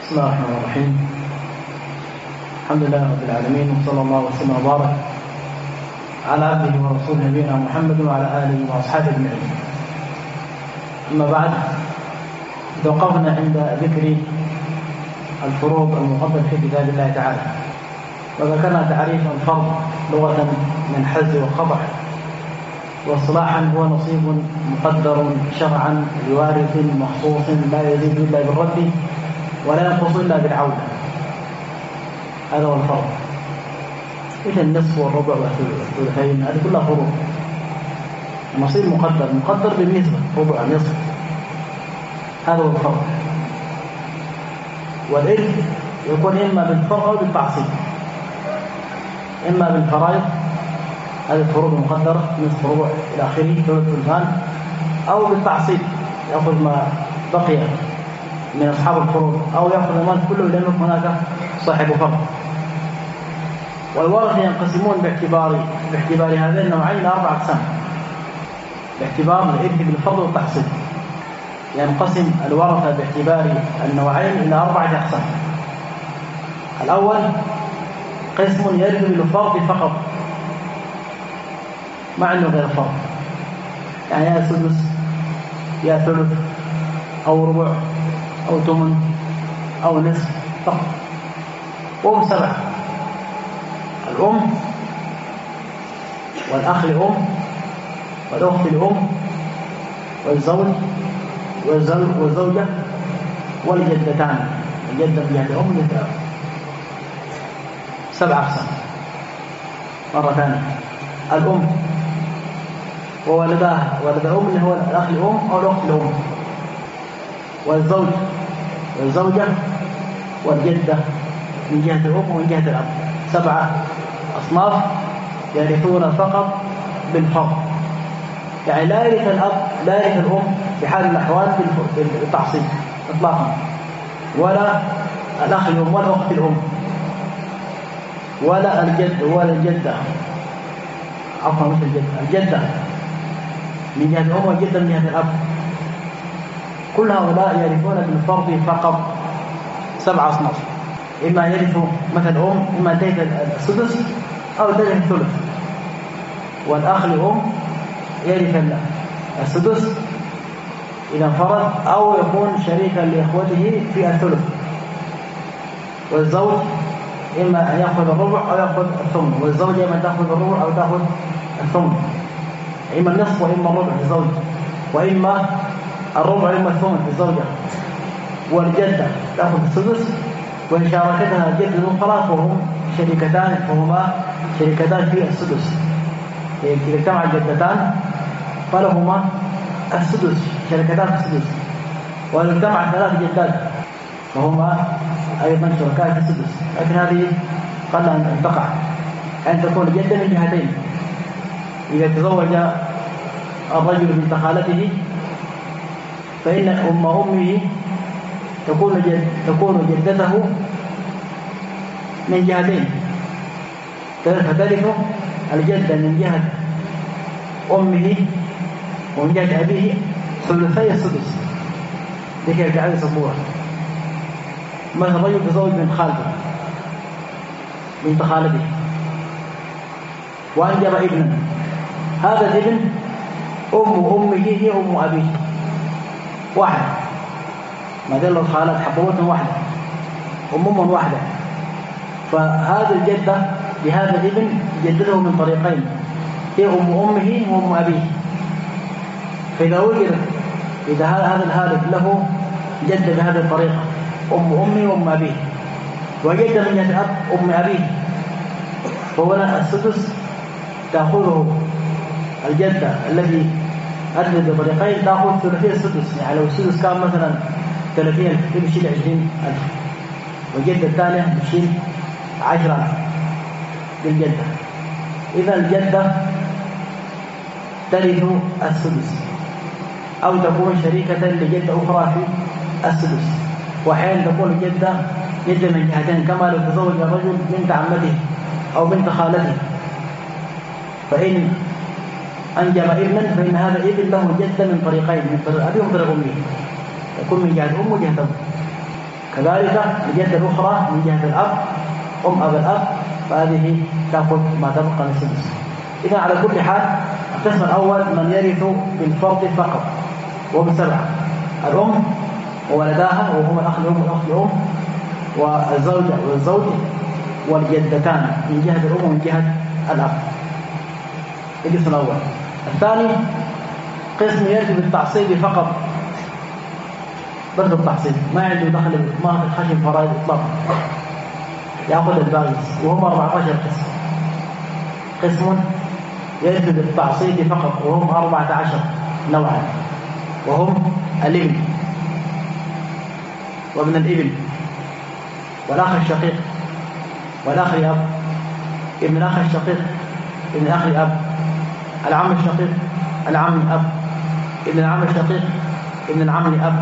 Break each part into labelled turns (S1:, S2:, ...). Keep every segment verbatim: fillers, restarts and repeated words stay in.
S1: بسم الله الرحمن الرحيم. الحمد لله رب العالمين، وصلى الله وسلم وبارك على عبده ورسوله نبينا محمد وعلى آله وأصحابه أجمعين. أما بعد، توقفنا عند ذكر الفروض المقدرة في كتاب الله تعالى، وذكرنا تعريف الفرض لغة من حز وخضع، واصطلاحا هو نصيب مقدر شرعا لوارث مخصوص لا يزيد إلا بالرد ولا ينقص إلا بالعودة. هذا هو الفرض، مثل النصف والربع والثلثين، هذه كلها فروض. النصيب مقدر مقدر بالنسبة، ربع نصف، هذا هو الفرض. والإرث يكون إما بالفرض أو بالتعصيب، إما بالفرائض، هذه الفروض المقدرة نصف ربع إلى آخره ثلث ثلثان، أو بالتعصيب يأخذ ما بقي من أصحاب الفروض أو يأخذ المال كله لم يكن هناك صاحب فرض. والورثة ينقسمون باعتبار باعتبار هذين النوعين إلى أربع أقسام، باعتبار الإرث بالفرض والتعصيب ينقسم الورثة باعتبار النوعين إلى أربعة أقسام. الأول قسم يرث بالفرض فقط، مع أنه غير فرض، يعني يا سدس يا ثلث أو ربع أو ثمن أو نصف فقط. وهم سبعة: الأم والأخ الأم والأخت الأم والزوج والزوجة والجدتان، الجدة من جهة الأم والجدة. سبع أقسام. مرة ثانية: الأم وولدها، ولد الأم اللي هو الأخ الأم أو الأخت الأم، والزوج والزوجة والجدة من جهة الأم ومن جهة الأب. سبعة أصناف يرثون فقط بالفرض، يعني لا يرث الأب لا يرث الأم بحال الأحوال بالتعصيب إطلاقا، ولا الأخ الأم ولا أخت الأم ولا الجد ولا الجدة، عفوا مش الجدة، الجدة من جهة الأم والجدة من جهة الأب. كل هؤلاء يرثون بالفرض فقط. سبع أصناف: إما يرثوا مثل الأم، إما ترث السدس أو ترث الثلث. والأخ الأم يرث السدس إذا انفرد، أو يكون شريكا لإخوته في الثلث. والزوج إما أن يأخذ الربع أو يأخذ الثمن، والزوجة إما تأخذ الربع أو تأخذ الثمن، إما النصف وإما الربع للزوج، وإما الربع وإما الثمن للزوجة. والجدة تأخذ السدس، وإن شاركتها الجد الأخرى فهم شريكتان، فهما شريكتان في السدس. إذا اجتمع الجدتان فلهما السدس، شركتان في السدس. وإذا اجتمع ثلاث جدات فهما أيضا شركاء في السدس. لكن هذه قل أن تقع، أن تكون جدة من جهتين. إذا تزوج الرجل بنت خالته فإن أم أمه تكون جد تكون جدته من جهتين، فترث الجدة من جهة أمه ومن جهة أبيه ثلثي السدس لكي يجعل صبورا. مثل الرجل تزوج من خالته بنت خالته وأنجب ابنا، هذا الابن أم أمه هي أم أبيه واحد، ما دل الخالات حقوتهم واحدة، أمهم واحدة. فهذا الجدة لهذا الابن جدته من طريقين، هي أم أمه وأم أبيه. فإذا وجد إذا هذا الهالك له جدة بهذه الطريقة، أم أمه وأم أبيه، وجدة من جهة الأب أم أبيه، فهنا السدس تأخذه الجدة الذي أدلت بطريقين، تأخذ ثلاثين السدس. يعني لو السدس كان مثلا ثلاثين تمشي لعشرين ألف، والجدة الثانية تشيل عشرة ألف للجدة. إذا الجدة ترث السدس، أو تكون شريكة لجدة أخرى في السدس. وأحيانا تكون الجدة جدة من جهتين، كما لو تزوج الرجل بنت عمته أو بنت خالته، فإن أنجب ابنا فإن هذا الابن له جدة من طريقين، من طريق أبيه ومن طريق أمه، يكون من جهة أمه وجهة أبوه. كذلك الجدة الأخرى من جهة الأب أم أب الأب فهذه تأخذ ما تبقى من السدس. إذا على كل حال القسم الأول من يرث بالفرض فقط وهم سبعة: الأم وولداها وهم الأخ الأم والأخت الأم والزوجة والزوج والجدتان من جهة الأم ومن جهة الأب. القسم الأول. الثاني قسم يرث بالتعصيب فقط، برضه التعصيب ما عنده دخل ما خشم فرائض إطلاقا، يأخذ الباقي وهم أربعة عشر قسم. قسم يرث بالتعصيب فقط وهم أربعة عشر نوعا، وهم الابن وابن الابن والأخ الشقيق والأخ الأب، ابن الأخ الشقيق ابن الأخ الأب، العم الشقيق العم الأب، ابن العم الشقيق ابن العم الأب،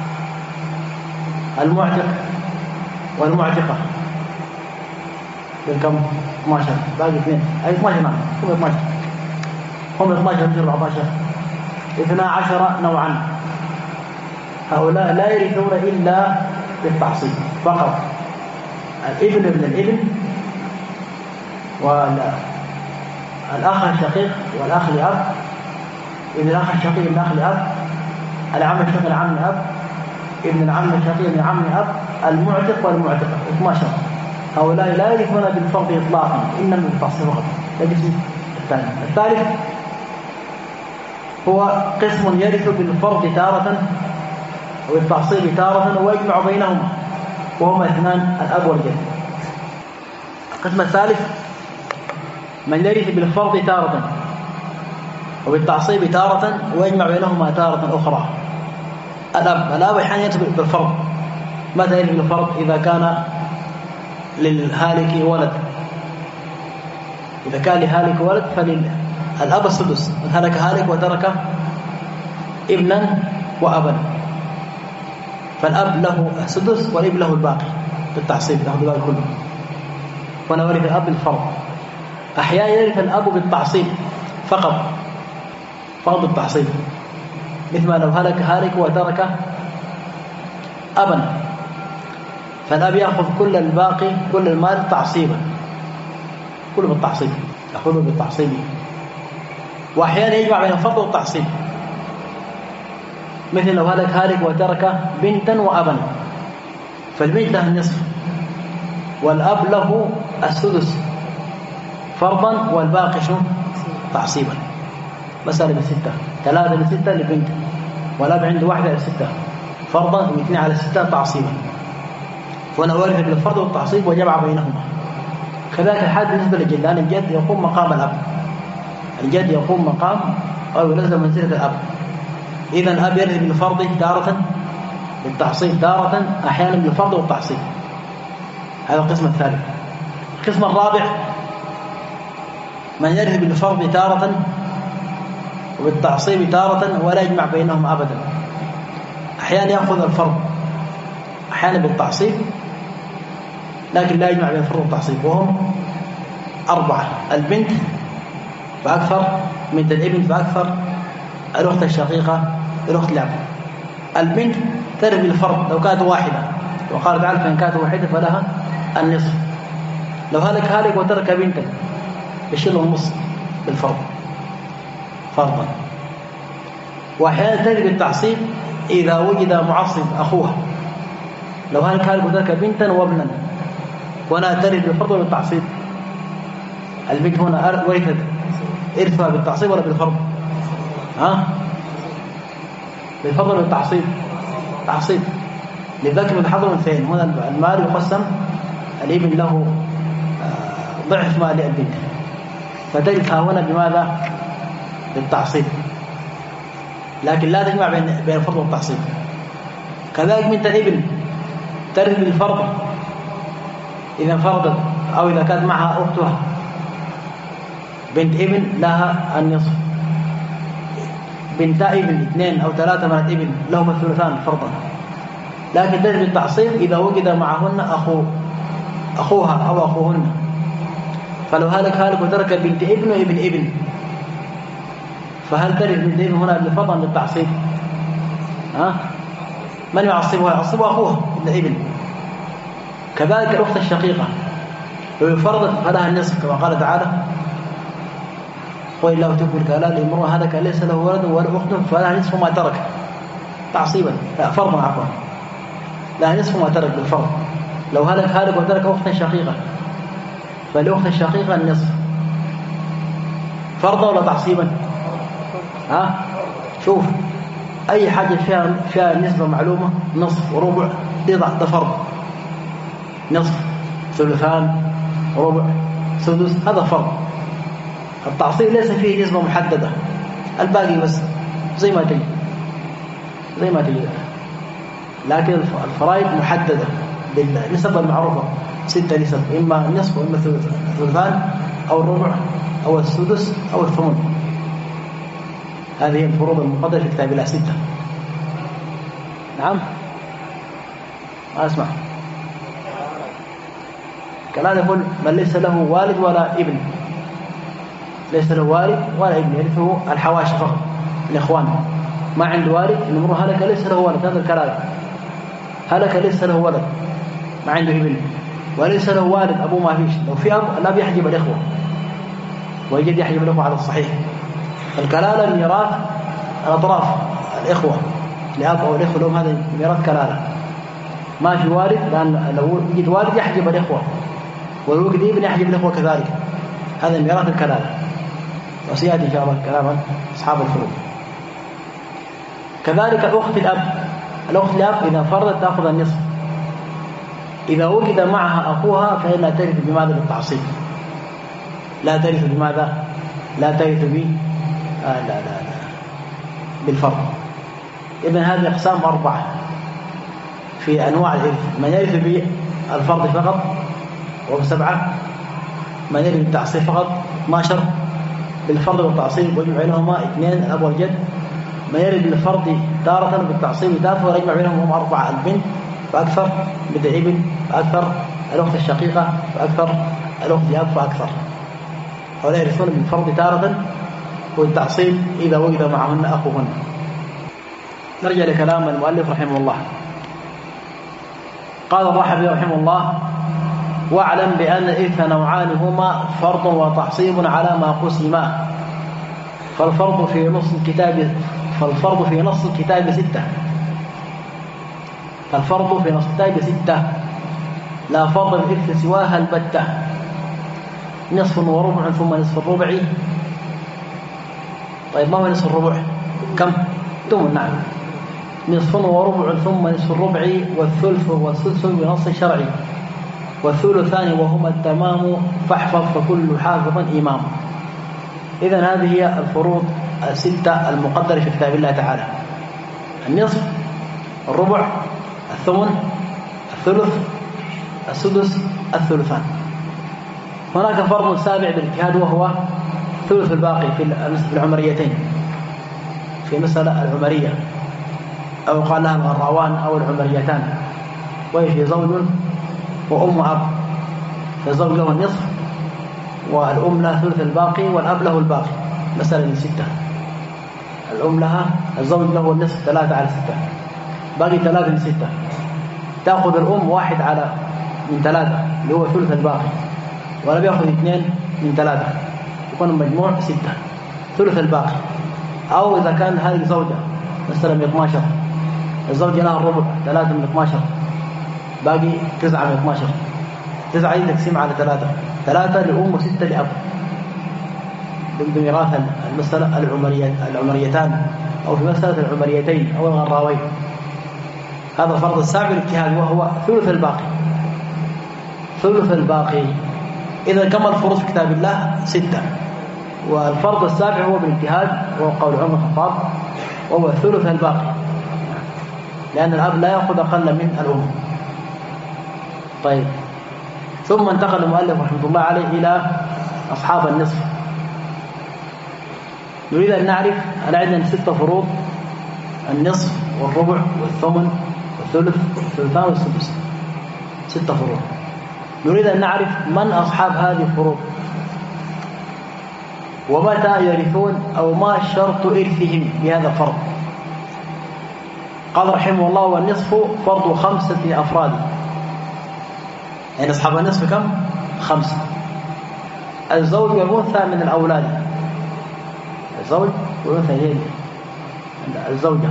S1: المعتق والمعتقة. بالكم اثنا عشر باقي اثنين أي اثنا عشر. نعم هم اثنا عشر هم اثنا عشر مثل أربعة عشر اثنا عشر نوعا. هؤلاء لا يرثون إلا بالتعصيب فقط: الابن ابن الابن والأخ الشقيق والأخ الأب، ابن الأخ الشقيق ابن الأخ الأب، العم الشقيق العم الأب، ابن العم الشقيق ابن العم الأب، المعتق والمعتقة. اثنا عشر. هؤلاء لا يرثون بالفرض إطلاقا إنما بالتعصيب فقط. القسم الثاني. الثالث هو قسم يرث بالفرض تارة وبالتعصيب تارة ويجمع بينهما وهما اثنان: الأب والجد. القسم الثالث من يرث بالفرض تارة وبالتعصيب تارة ويجمع بينهما تارة أخرى: الأب. الأب أحيانا يرث بالفرض. متى يرث بالفرض؟ إذا كان للهالك ولد. إذا كان لهالك ولد فللأب السدس. هلك هالك وترك ابنا وأبا، فالأب له السدس والابن له الباقي بالتعصيب، يأخذ الباقي كله. وأنا ورث الأب بالفرض. أحيانا يرث الأب بالتعصيب فقط، فرض التعصيب، مثل ما لو هلك هالك وترك أبا فالأب يأخذ كل الباقي كل المال تعصيبا، كله بالتعصيب، يأخذه بالتعصيب. وأحيانا يجمع بين الفرض والتعصيب، مثل لو هلك هالك وترك بنتا وأبا فالبنت له النصف والأب له السدس فرضا والباقي شو تعصيبا. مسألة بستة، ثلاثة بستة للبنت والأب عنده واحدة لستة فرضا واثنين على ستة تعصيبا، وأنا وارث بالفرض والتعصيب وجمع بينهما. كذلك الحال بالنسبة للجد، لأن الجد يقوم مقام الأب، الجد يقوم مقام أو ينزل منزلة الأب. إذا الأب يرث بالفرض تارة بالتعصيب تارة، أحيانا بالفرض والتعصيب. هذا القسم الثالث. القسم الرابع من يرث بالفرض تارة وبالتعصيب تارة ولا يجمع بينهم أبدا. أحيانا يأخذ الفرض أحيانا بالتعصيب لكن لا يجمع بين الفرض والتعصيب، وهم أربعة: البنت فأكثر، بنت الابن فأكثر، الأخت الشقيقة، الأخت الأب. البنت ترث بالفرض لو كانت واحدة، وقال تعالى فإن كانت واحدة فلها النصف. لو هلك هالك وترك بنتا يشيل النصف بالفرض فرضا. وأحيانا ترث بالتعصيب إذا وجد معصب أخوها، لو هلك هالك وترك بنتا وابنا وأنا ترث بالفرض ولا بالتعصيب؟ البنت هنا ورثت إرثها بالتعصيب ولا بالفرض؟ ها؟ بالفرض ولا بالتعصيب؟ تعصيب. لذلك من حضر الفين هنا المال يقسم، الابن له ضعف مال البنت فترث هنا بماذا؟ بالتعصيب، لكن لا تجمع بين بين الفرض والتعصيب. كذلك بنت الابن ترث بالفرض إذا انفردت أو إذا كانت معها أختها بنت ابن لها النصف. بنتا ابن اثنين أو ثلاثة بنات ابن لهم الثلثان فرضا، لكن ترث بالتعصيب إذا وجد معهن أخو أخوها أو أخوهن. فلو هلك هالك وترك بنت ابن وابن ابن فهل ترث بنت ابن هنا بالفرض أم بالتعصيب؟ ها؟ من يعصبها؟ يعصبها أخوها ابن ابن، كذلك الأخت الشقيقة لو يفرضت فلها النصف كما قال تعالى وإن لا تكون كالال امرؤ هذا كان ليس له ولد ولا أخت فلها نصف ما ترك تعصيبا، لا فرضا عفوا، لها نصف ما ترك بالفرض. لو هلك هالك وترك أختا شقيقة فالأخت الشقيقة النصف فرضا ولا تعصيبا؟ ها شوف أي حاجة فيها فيها نسبة معلومة نصف وربع دي ده فرض، نصف ثلثان ربع سدس هذا فرض. التعصيب ليس فيه نسبة محددة، الباقي بس زي ما تجي زي ما تجي، لكن الفرائض محددة بالنسب المعروفة ستة نسب، إما النصف وإما الثلثان أو الربع أو السدس أو الثمن. هذه الفروض المقدرة في كتاب الله ستة. نعم ما أسمع كلام يقول من ليس له والد ولا ابن، ليس له والد ولا ابن يرثه الحواشي فقط الإخوان، ما عنده والد المرء هلك ليس له ولد، هذا الكلام هلك ليس له ولد ما عنده ابن وليس له والد أبوه ما فيش، لو في أب لا بيحجب الإخوة ويجد يحجب الإخوة على الصحيح. الكلالة ميراث الأطراف الإخوة لأب أو الإخوة لهم، هذا ميراث كلالة ما في والد، لأن لو يجد والد يحجب الإخوة ولو يجد ابن يحجب الإخوة كذلك، هذا ميراث الكلالة. وسيأتي إن شاء الله كلام أصحاب الفروض. كذلك الأخت الأب، الأخت الأب إذا فرضت تأخذ النصف، إذا وجد معها أخوها فإنها ترث بماذا؟ بالتعصيب، لا ترث بماذا؟ لا ترث ب آه لا لا لا بالفرض. إذن هذه أقسام أربعة في أنواع الإرث، من يرث بالفرض فقط وهو سبعة، من يرث بالتعصيب فقط اثنا عشر، بالفرض والتعصيب ويجمع بينهما اثنين الأب والجد، من يرث بالفرض تارة بالتعصيب تارة ويجمع بينهم هم أربعة، البنت فأكثر، بنت الابن فأكثر، الأخت الشقيقة فأكثر، الأخت الأب فأكثر. هؤلاء يرثون بالفرض تارة والتعصيب إذا وجد معهن أخوهن. نرجع لكلام المؤلف رحمه الله. قال الرحبي رحمه الله: واعلم بأن الإرث نوعان هما فرض وتعصيب على ما قسما، فالفرض في نص الكتاب فالفرض في نص الكتاب ستة فالفرض في نص الكتاب ستة لا فرض الإرث سواها البتة، نصف وربع ثم نصف الربع. طيب ما هو نصف الربع؟ كم؟ ثم نعم نصف وربع ثم نصف الربع والثلث والسدس بنص شرعي والثلثان وهما التمام فاحفظ فكل حافظ إمام. إذن هذه هي الفروض الستة المقدرة في كتاب الله تعالى: النصف، الربع، الثمن، الثلث، السدس، الثلثان. هناك فرض سابع بالاجتهاد وهو ثلث الباقي في العمريتين، في مسألة العمرية أو قال لها الغراوان أو العمريتان، وهي في زوج وأم أب، فالزوج له النصف والأم لها ثلث الباقي والأب له الباقي، مسألة من ستة. الأم لها الزوج له النصف ثلاثة على ستة، باقي ثلاثة من ستة، تأخذ الأم واحد على من ثلاثة اللي هو ثلث الباقي، ولا بيأخذ اثنين من ثلاثة، يكون المجموع ستة ثلث الباقي. أو إذا كان هذه زوجة مثلا من اثنا عشر، الزوجة لها الربع ثلاثة من اثنا عشر، باقي تسعة من اثنا عشر، تسعة تقسيم على ثلاثة، ثلاثة لأم وستة لأب، ضمن ميراث المسألة العمريتان أو في مسألة العمريتين أو الغراوين. هذا الفرض السابع الاجتهاد وهو ثلث الباقي، ثلث الباقي. إذا كم الفروض في كتاب الله؟ ستة، والفرض السابع هو بالاجتهاد وهو قول عمر الخطاب وهو ثلث الباقي، لأن الأب لا يأخذ أقل من الأم. طيب، ثم انتقل المؤلف رحمه الله عليه إلى أصحاب النصف. نريد أن نعرف أن عندنا ستة فروض: النصف والربع والثمن والثلث والثلثان والسدس، ستة فروض. نريد أن نعرف من أصحاب هذه الفروض ومتى يرثون أو ما شرط إرثهم بهذا الفرض. قال رحمه الله: والنصف فرض خمسة أفراد، يعني أصحاب النصف كم؟ خمسة. الزوج والأنثى من الأولاد، الزوج والأنثى هي الزوجة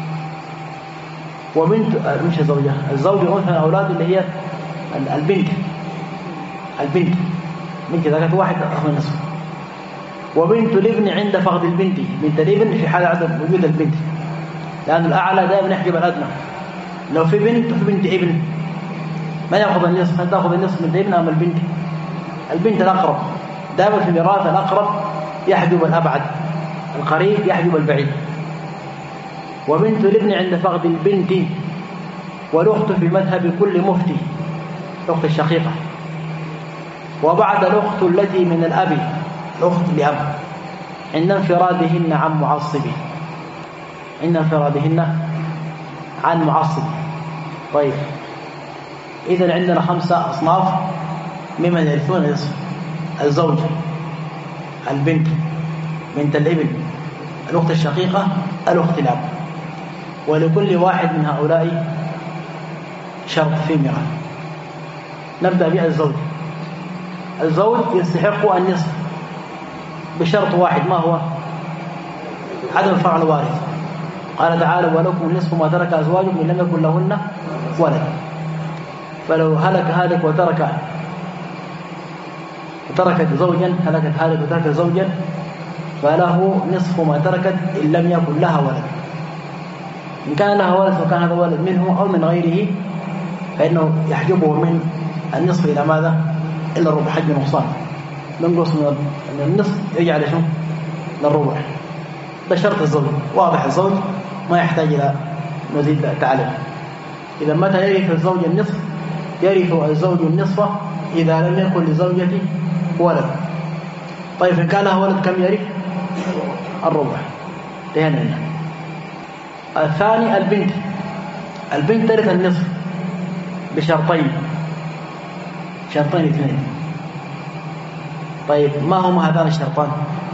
S1: وبنت، مش الزوجة، الزوج والأنثى من الأولاد اللي هي البنت، البنت بنت إذا كانت واحد أخذ النصف. وبنت الابن عند فقد البنت، بنت الابن في حال عدم وجود البنت، لأن الأعلى دائما يحجب الأدنى. لو في بنت وفي بنت ابن ما يأخذ النصف، هل تأخذ النصف من الابن أم البنت؟ البنت الأقرب، دائما في الميراث الأقرب يحجب الأبعد، القريب يحجب البعيد. وبنت الابن عند فقد البنت، والأخت في مذهب كل مفتي، الأخت الشقيقة. وبعد الأخت التي من الأب، الأخت لأب، عند انفرادهن عن معصبه، عند انفرادهن عن معصب. طيب إذن عندنا خمسة أصناف ممن يرثون النصف: الزوج، البنت، بنت الابن، الأخت الشقيقة، الأخت الأب. ولكل واحد من هؤلاء شرط في ميراث. نبدأ بالزوج. الزوج يستحق النصف بشرط واحد، ما هو؟ عدم فرع الوارث. قال تعالى: ولكم النصف ما ترك أزواجكم إن لم يكن لهن ولد. فلو هلك هالك وترك وتركت زوجا، هلكت هالك وتركت زوجا، فله نصف ما تركت إن لم يكن لها ولد. إن كان لها ولد وكان هذا ولد منه أو من غيره فإنه يحجبه من النصف إلى ماذا؟ إلا الربع، حج نقصان، ننقص من النصف يجعل شو؟ للربع. ده شرط الزوج. واضح الزوج ما يحتاج إلى مزيد تعليم. إذا متى يرث الزوج النصف؟ يرث الزوج النصف إذا لم يكن لزوجته ولد. طيب إن كان لها ولد كم يرث؟ الربع. انتهينا منه. الثاني البنت. البنت ترث النصف بشرطين، شرطين اثنين. طيب ما هما هذان الشرطان؟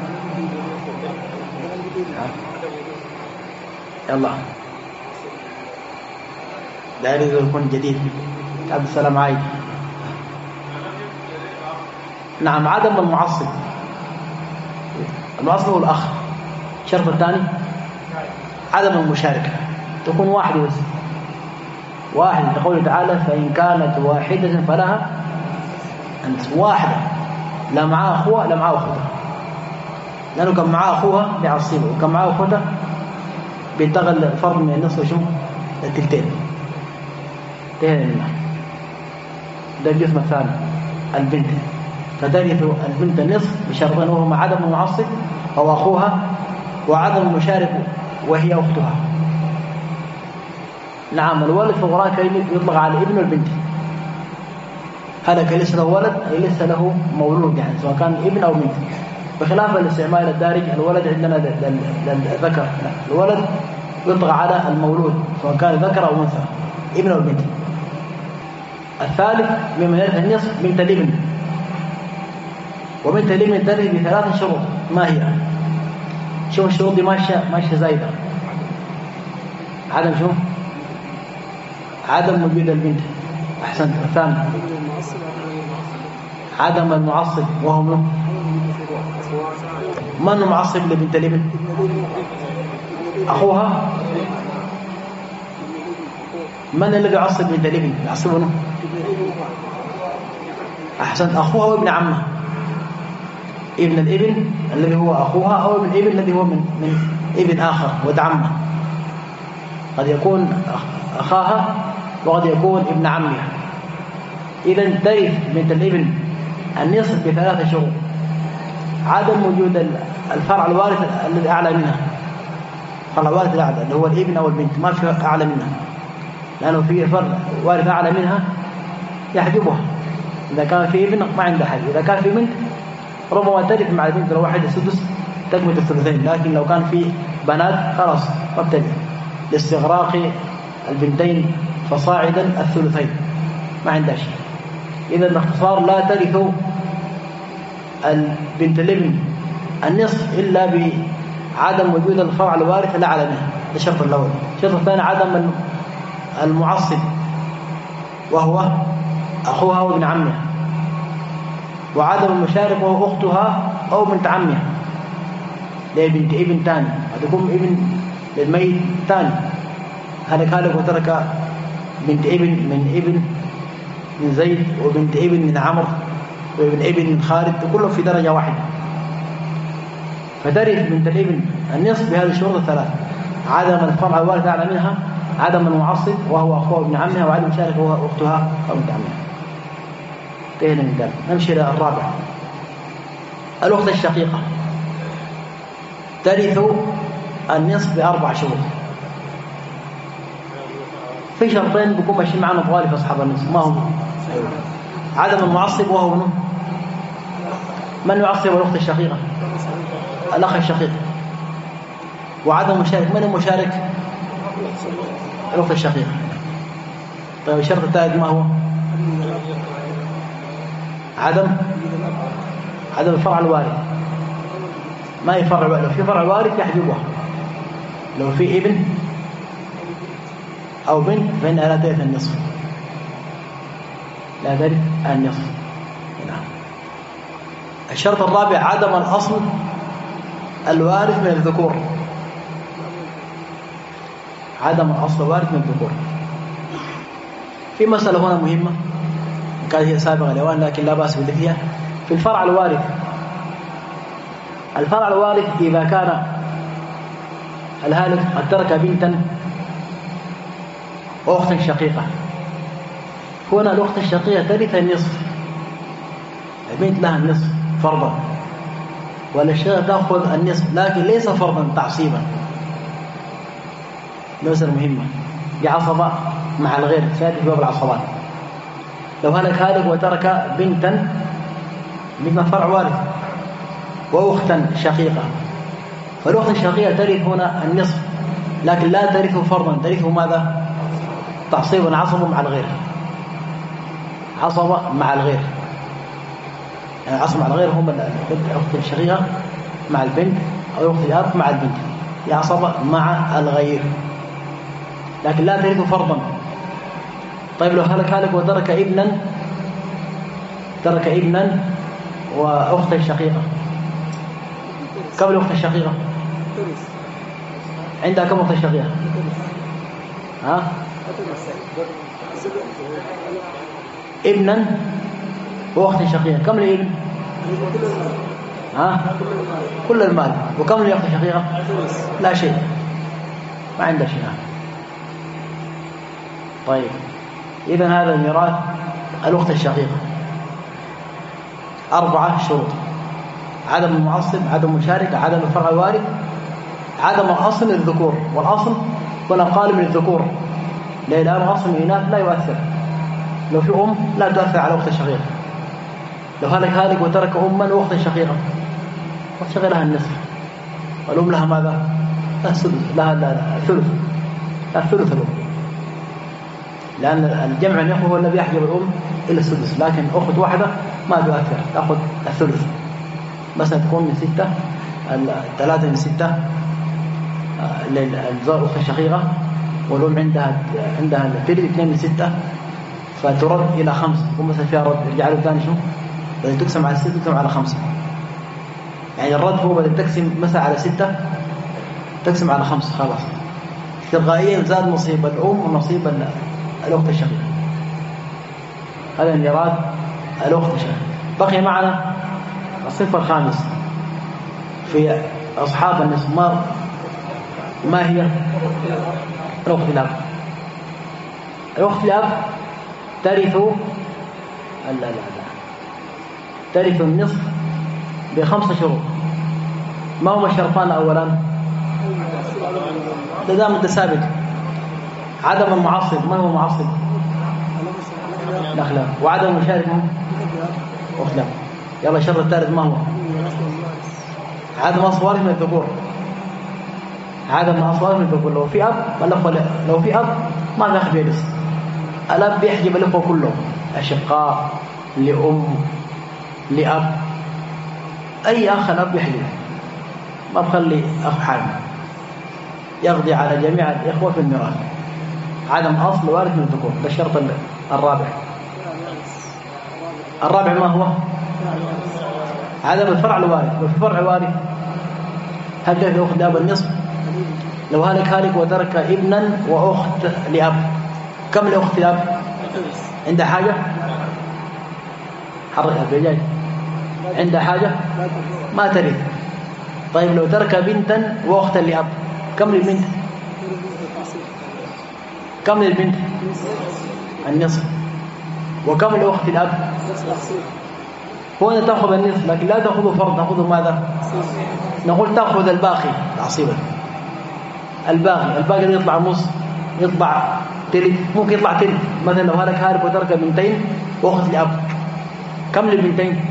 S1: يلا لا يريد يكون جديد. عبد السلام عايد. نعم، عدم المعصب. المعصب هو الأخ. الشرط الثاني عدم المشاركة، تكون واحدة بس، واحد. لقوله تعالى: فإن كانت واحدة فلها أنت. واحدة، لا معها أخوها لا معها أختها، لأنه كان معها أخوها بيعصبه وكان معها أختها بينتقل الفرق من النصف وشو التلتين. ده الجسم الثاني البنت. فترث البنت النصف بشرطين، وهما عدم المعصب أو أخوها، وعدم المشارك وهي أختها. نعم، الولد في القرآن الكريم يطلق على الابن والبنت. هذا كان ليس له ولد أي ليس له مولود، يعني سواء كان ابن أو بنت، بخلاف الاستعمال الدارج. الولد عندنا للذكر، الولد يطلق على المولود سواء كان ذكر أو أنثى، ابن أو بنت. الثالث مما يرث النصف بنت الابن. وبنت الابن ترث بثلاث شروط. ما هي؟ شوف الشروط دي ماشيه ماشيه زايده. عدم شو؟ عدم وجود البنت. احسنت. الثاني عدم المعصب، وهو من من معصب لبنت الابن؟ اخوها. من الذي يعصب بنت الابن؟ يعصبونه. احسنت، اخوها وابن عمها. ابن الابن الذي هو اخوها، او ابن الابن الذي هو من من ابن اخر ولد عمها. قد يكون اخاها وقد يكون ابن عمها. اذا ترث بنت الابن النصف بثلاثه شروط: عدم وجود الفرع الوارث الذي اعلى منها، الفرع الوارث الاعلى اللي هو الابن او البنت، ما في اعلى منها، لانه في فرع وارث اعلى منها يحجبها. اذا كان في ابن ما عنده حاجه، اذا كان في بنت ربما ترث مع البنت لو واحد السدس تكمل الثلثين، لكن لو كان في بنات خلاص تبتدئ لاستغراق البنتين فصاعدا الثلثين، ما عندها شيء. إذا باختصار لا ترث البنت الابن النصف إلا بعدم وجود الفرع الوارث لا على منها. ده الشرط الأول. الشرط الثاني عدم المعصب، وهو أخوها أو ابن عمها. وعدم المشارك وهو أختها أو بنت عمها، ليه بنت ابن تاني، هتكون ابن للميت تاني. هذا كالك وترك بنت ابن من ابن من زيد، وبنت ابن من عمرو، وابن ابن من خالد، كلهم في درجة واحدة. فترث بنت الابن النصف بهذه الشروط الثلاث: عدم الفرع الوارث أعلى منها، عدم المعصب وهو أخوه ابن عمها، وعدم المشارك وهو أختها أو بنت عمها. انتهينا من ذلك. نمشي إلى الرابع. الأخت الشقيقة ترث النصف بأربع شروط. في شرطين بيكون ماشيين معنا طوالي في أصحاب النصف. ما هو؟ عدم المعصب وهو منه من يعصب الأخت الشقيقة؟ الأخ الشقيق. وعدم المشارك، من المشارك؟ الأخت الشقيقة. طيب الشرط الثالث ما هو؟ عدم عدم الفرع الوارث. ما هي فرع الوارث؟ لو في فرع وارث يحجبها. لو في ابن أو بنت فإنها لا ترث النصف، لا ترث النصف. نعم. الشرط الرابع عدم الأصل الوارث من الذكور. عدم الأصل الوارث من الذكور. في مسألة هنا مهمة كانت هي سابقة الأوان لكن لا بأس بذكرها. في الفرع الوارث، الفرع الوارث إذا كان الهالك قد ترك بنتا وأختا شقيقة، هنا الأخت الشقيقة ترث النصف، البنت لها النصف فرضا، والشقيقة تأخذ النصف لكن ليس فرضا تعصيبا. مسألة مهمة، بعصبة مع الغير سيأتي في باب العصبات. لو هلك هالك وترك بنتا بنت فرع وارث وأختا شقيقة، فالأخت الشقيقة ترث هنا النصف لكن لا ترثه فرضا، ترثه ماذا؟ تعصيبا، عصبة مع الغير، عصبة مع الغير. يعني عصبة مع الغير هم الأخت الشقيقة مع البنت أو أخت الأب مع البنت، هي عصبة مع الغير لكن لا ترثه فرضا. طيب لو هلك هالك وترك ابنا ترك ابنا وأختا شقيقة، كم الأخت الشقيقة؟ عندها كم أخت شقيقة؟ ها؟ ابنا وأخت شقيقة، كم الابن؟ ها؟ كل المال. وكم الأخت الشقيقة؟ لا شيء، ما عندها شيء. طيب إذن هذا الميراث الأخت الشقيقة أربعة شروط: عدم المعصب، عدم المشاركة، عدم الفرع الوارث، عدم الأصل الذكور. والأصل ولا قال من الذكور، لأن أصل الإناث لا يؤثر. لو في أم لا تؤثر على أخت الشقيقة. لو هلك هالك وترك أما وأخت شقيقة، أخت شقيقة لها النصف، والأم لها ماذا؟ الثلث، لها الثلث، الثلث الأم، لأن الجمع النحو هو الذي يحجب الأم إلى السدس، لكن أخت واحدة ما تؤثر، تأخذ الثلث. مثلا تكون من ستة، ثلاثة من ستة للزوج أخت الشقيقة، والأم عندها عندها الثلث، اثنين من ستة، فترد إلى خمسة. تكون مثلا فيها رد، الجعل الثاني شو؟ بدل تقسم على ستة تقسم على خمسة. يعني الرد هو بدل تقسم مثلا على ستة تقسم على خمسة، خلاص تلقائيا زاد نصيب الأم ونصيب الأخت الشقيقة. هذا الميراث الأخت الشقيقة. بقي معنا الصفة الخامس في أصحاب النصف. ما ما هي؟ الأخت الأب. الأخت الأب ترث لا لا لا ترث النصف بخمسة شروط. ما هما الشرطان أولا؟ لدام التسابق. عدم المعصب. ما هو المعصب؟ الأخلاق. وعدم المشارك أخلاق. يلا الشرط الثالث ما هو؟ عدم أصل وارث من الذكور. عدم أصل وارث من الذكور. لو في أب والأخوة، لو في أب ما ناخذ يدس. الأب يحجب الأخوة كلهم، أشقاء، لأم، لأب، أي أخ الأب يحجب، ما بخلي أخ حامل، يقضي على جميع الإخوة في الميراث. عدم أصل وارث من الذكور، ده الشرط الرابع. الرابع ما هو؟ عدم الفرع الوارث. وفي الفرع الوارث هل كيف يأخذ لأب النصف؟ لو هلك هالك وترك ابنا وأخت لأب، كم لأخت لأب؟ عند حاجة؟ حرك الرجال عند حاجة ما ترث. طيب لو ترك بنتا وأختا لأب كم للبنت؟ كم للبنت؟ النصف. وكم لأخت الأب؟ هنا تأخذ النصف، لكن لا تأخذ فرض، تأخذ ماذا؟ نقول تأخذ الباقي تعصيبا. الباقي الباقي اللي يطلع نص، يطلع تلت، ممكن يطلع تلت. مثلا لو هلك هالك وترك بنتين وأخت لأب كم للبنتين؟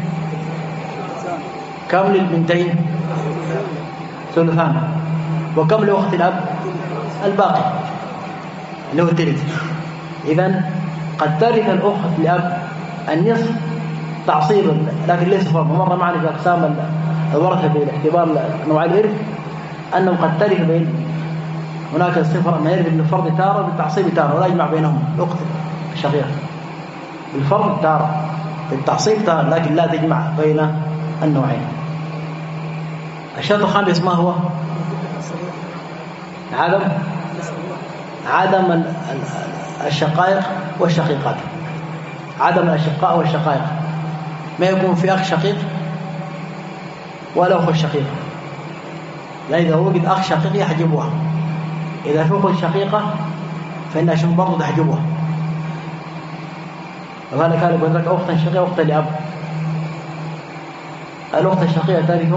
S1: كم للبنتين؟ ثلثان. وكم لأخت الأب؟ الباقي اللي هو التلت. إذن قد ترث الأخت لأب النصف تعصيبا، لكن ليس فرضا. مر معنا في أقسام الورثة باعتبار نوع الإرث أنهم قد ترث بين هناك الصفر ما يرث بالفرض تارة بالتعصيب تارة، ولا يجمع بينهم الأخت الشقيقة بالفرض تارة بالتعصيب تارة، لكن لا تجمع بين النوعين. الشرط الخامس ما هو؟ عدم عدم الشقائق والشقيقات. عدم الأشقاء والشقائق، ما يكون في أخ شقيق ولا أخت شقيقة. لأن إذا وجد أخ شقيق يحجبها، إذا في أخت شقيقة فإنها شم برضو تحجبها. وهذا كان يقول لك أختا شقيقة أختا لأب. الأخت الشقيقة ترث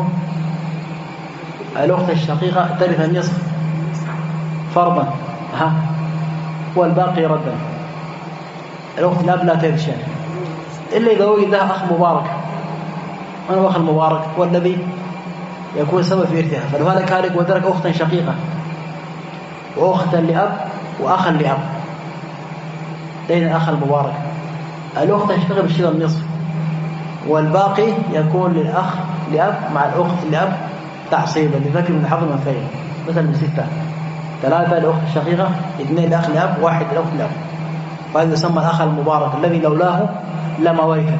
S1: الأخت الشقيقة ترث النصف فرضا ها، والباقي ردا. الأخت الأب لا ترث شيء إلا إذا وجد لها أخ مبارك. من هو أخ المبارك؟ والذي يكون سبب في إرثها. فلهذا كارك وترك أختا شقيقة وأختا لأب وأخا لأب، لأن الأخ المبارك الأخت الشقيقة بشير النصف، والباقي يكون للأخ لأب مع الأخت لأب تعصيبا لذكر من حظ الأنثيين. مثلا من ستة، ثلاثة لأخت الشقيقة، اثنين لأخ لأب، واحد لأخت لأب. وهذا يسمى الأخ المبارك الذي لولاه لما ورث.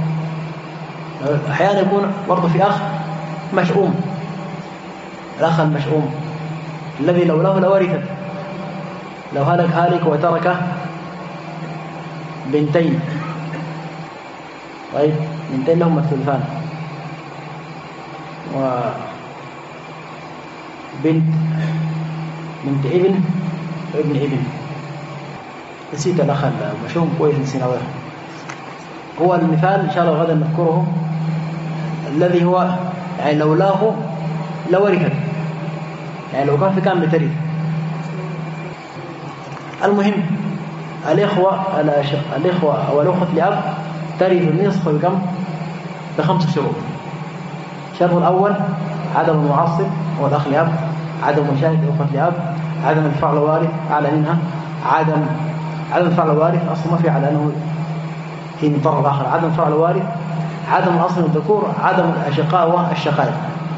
S1: أحيانا يكون برضه في أخ مشؤوم، الأخ المشؤوم الذي لولاه لورثت. لو هلك هالك وترك بنتين، طيب بنتين لهم الثلثان، وبنت بنت ابن وابن ابن. نسيت الأخ المشؤوم كويس، نسينا وين هو. المثال إن شاء الله غدا نذكره، الذي هو يعني لولاه لورثت، يعني لو كان في كان بترث. المهم الإخوة الإخوة أو الأخت لأب ترث النصف بكم؟ بخمس شروط. الشرط الأول عدم المعصب هو الأخ لأب، عدم مشاهدة الأخت لأب، عدم الفعل الوارث أعلى منها، عدم عدم الفعل الوارث أصلا ما في على أنه في مضطر الآخر، عدم الفعل الوارث، عدم الأصل الذكور، عدم الأشقاء والشقائق.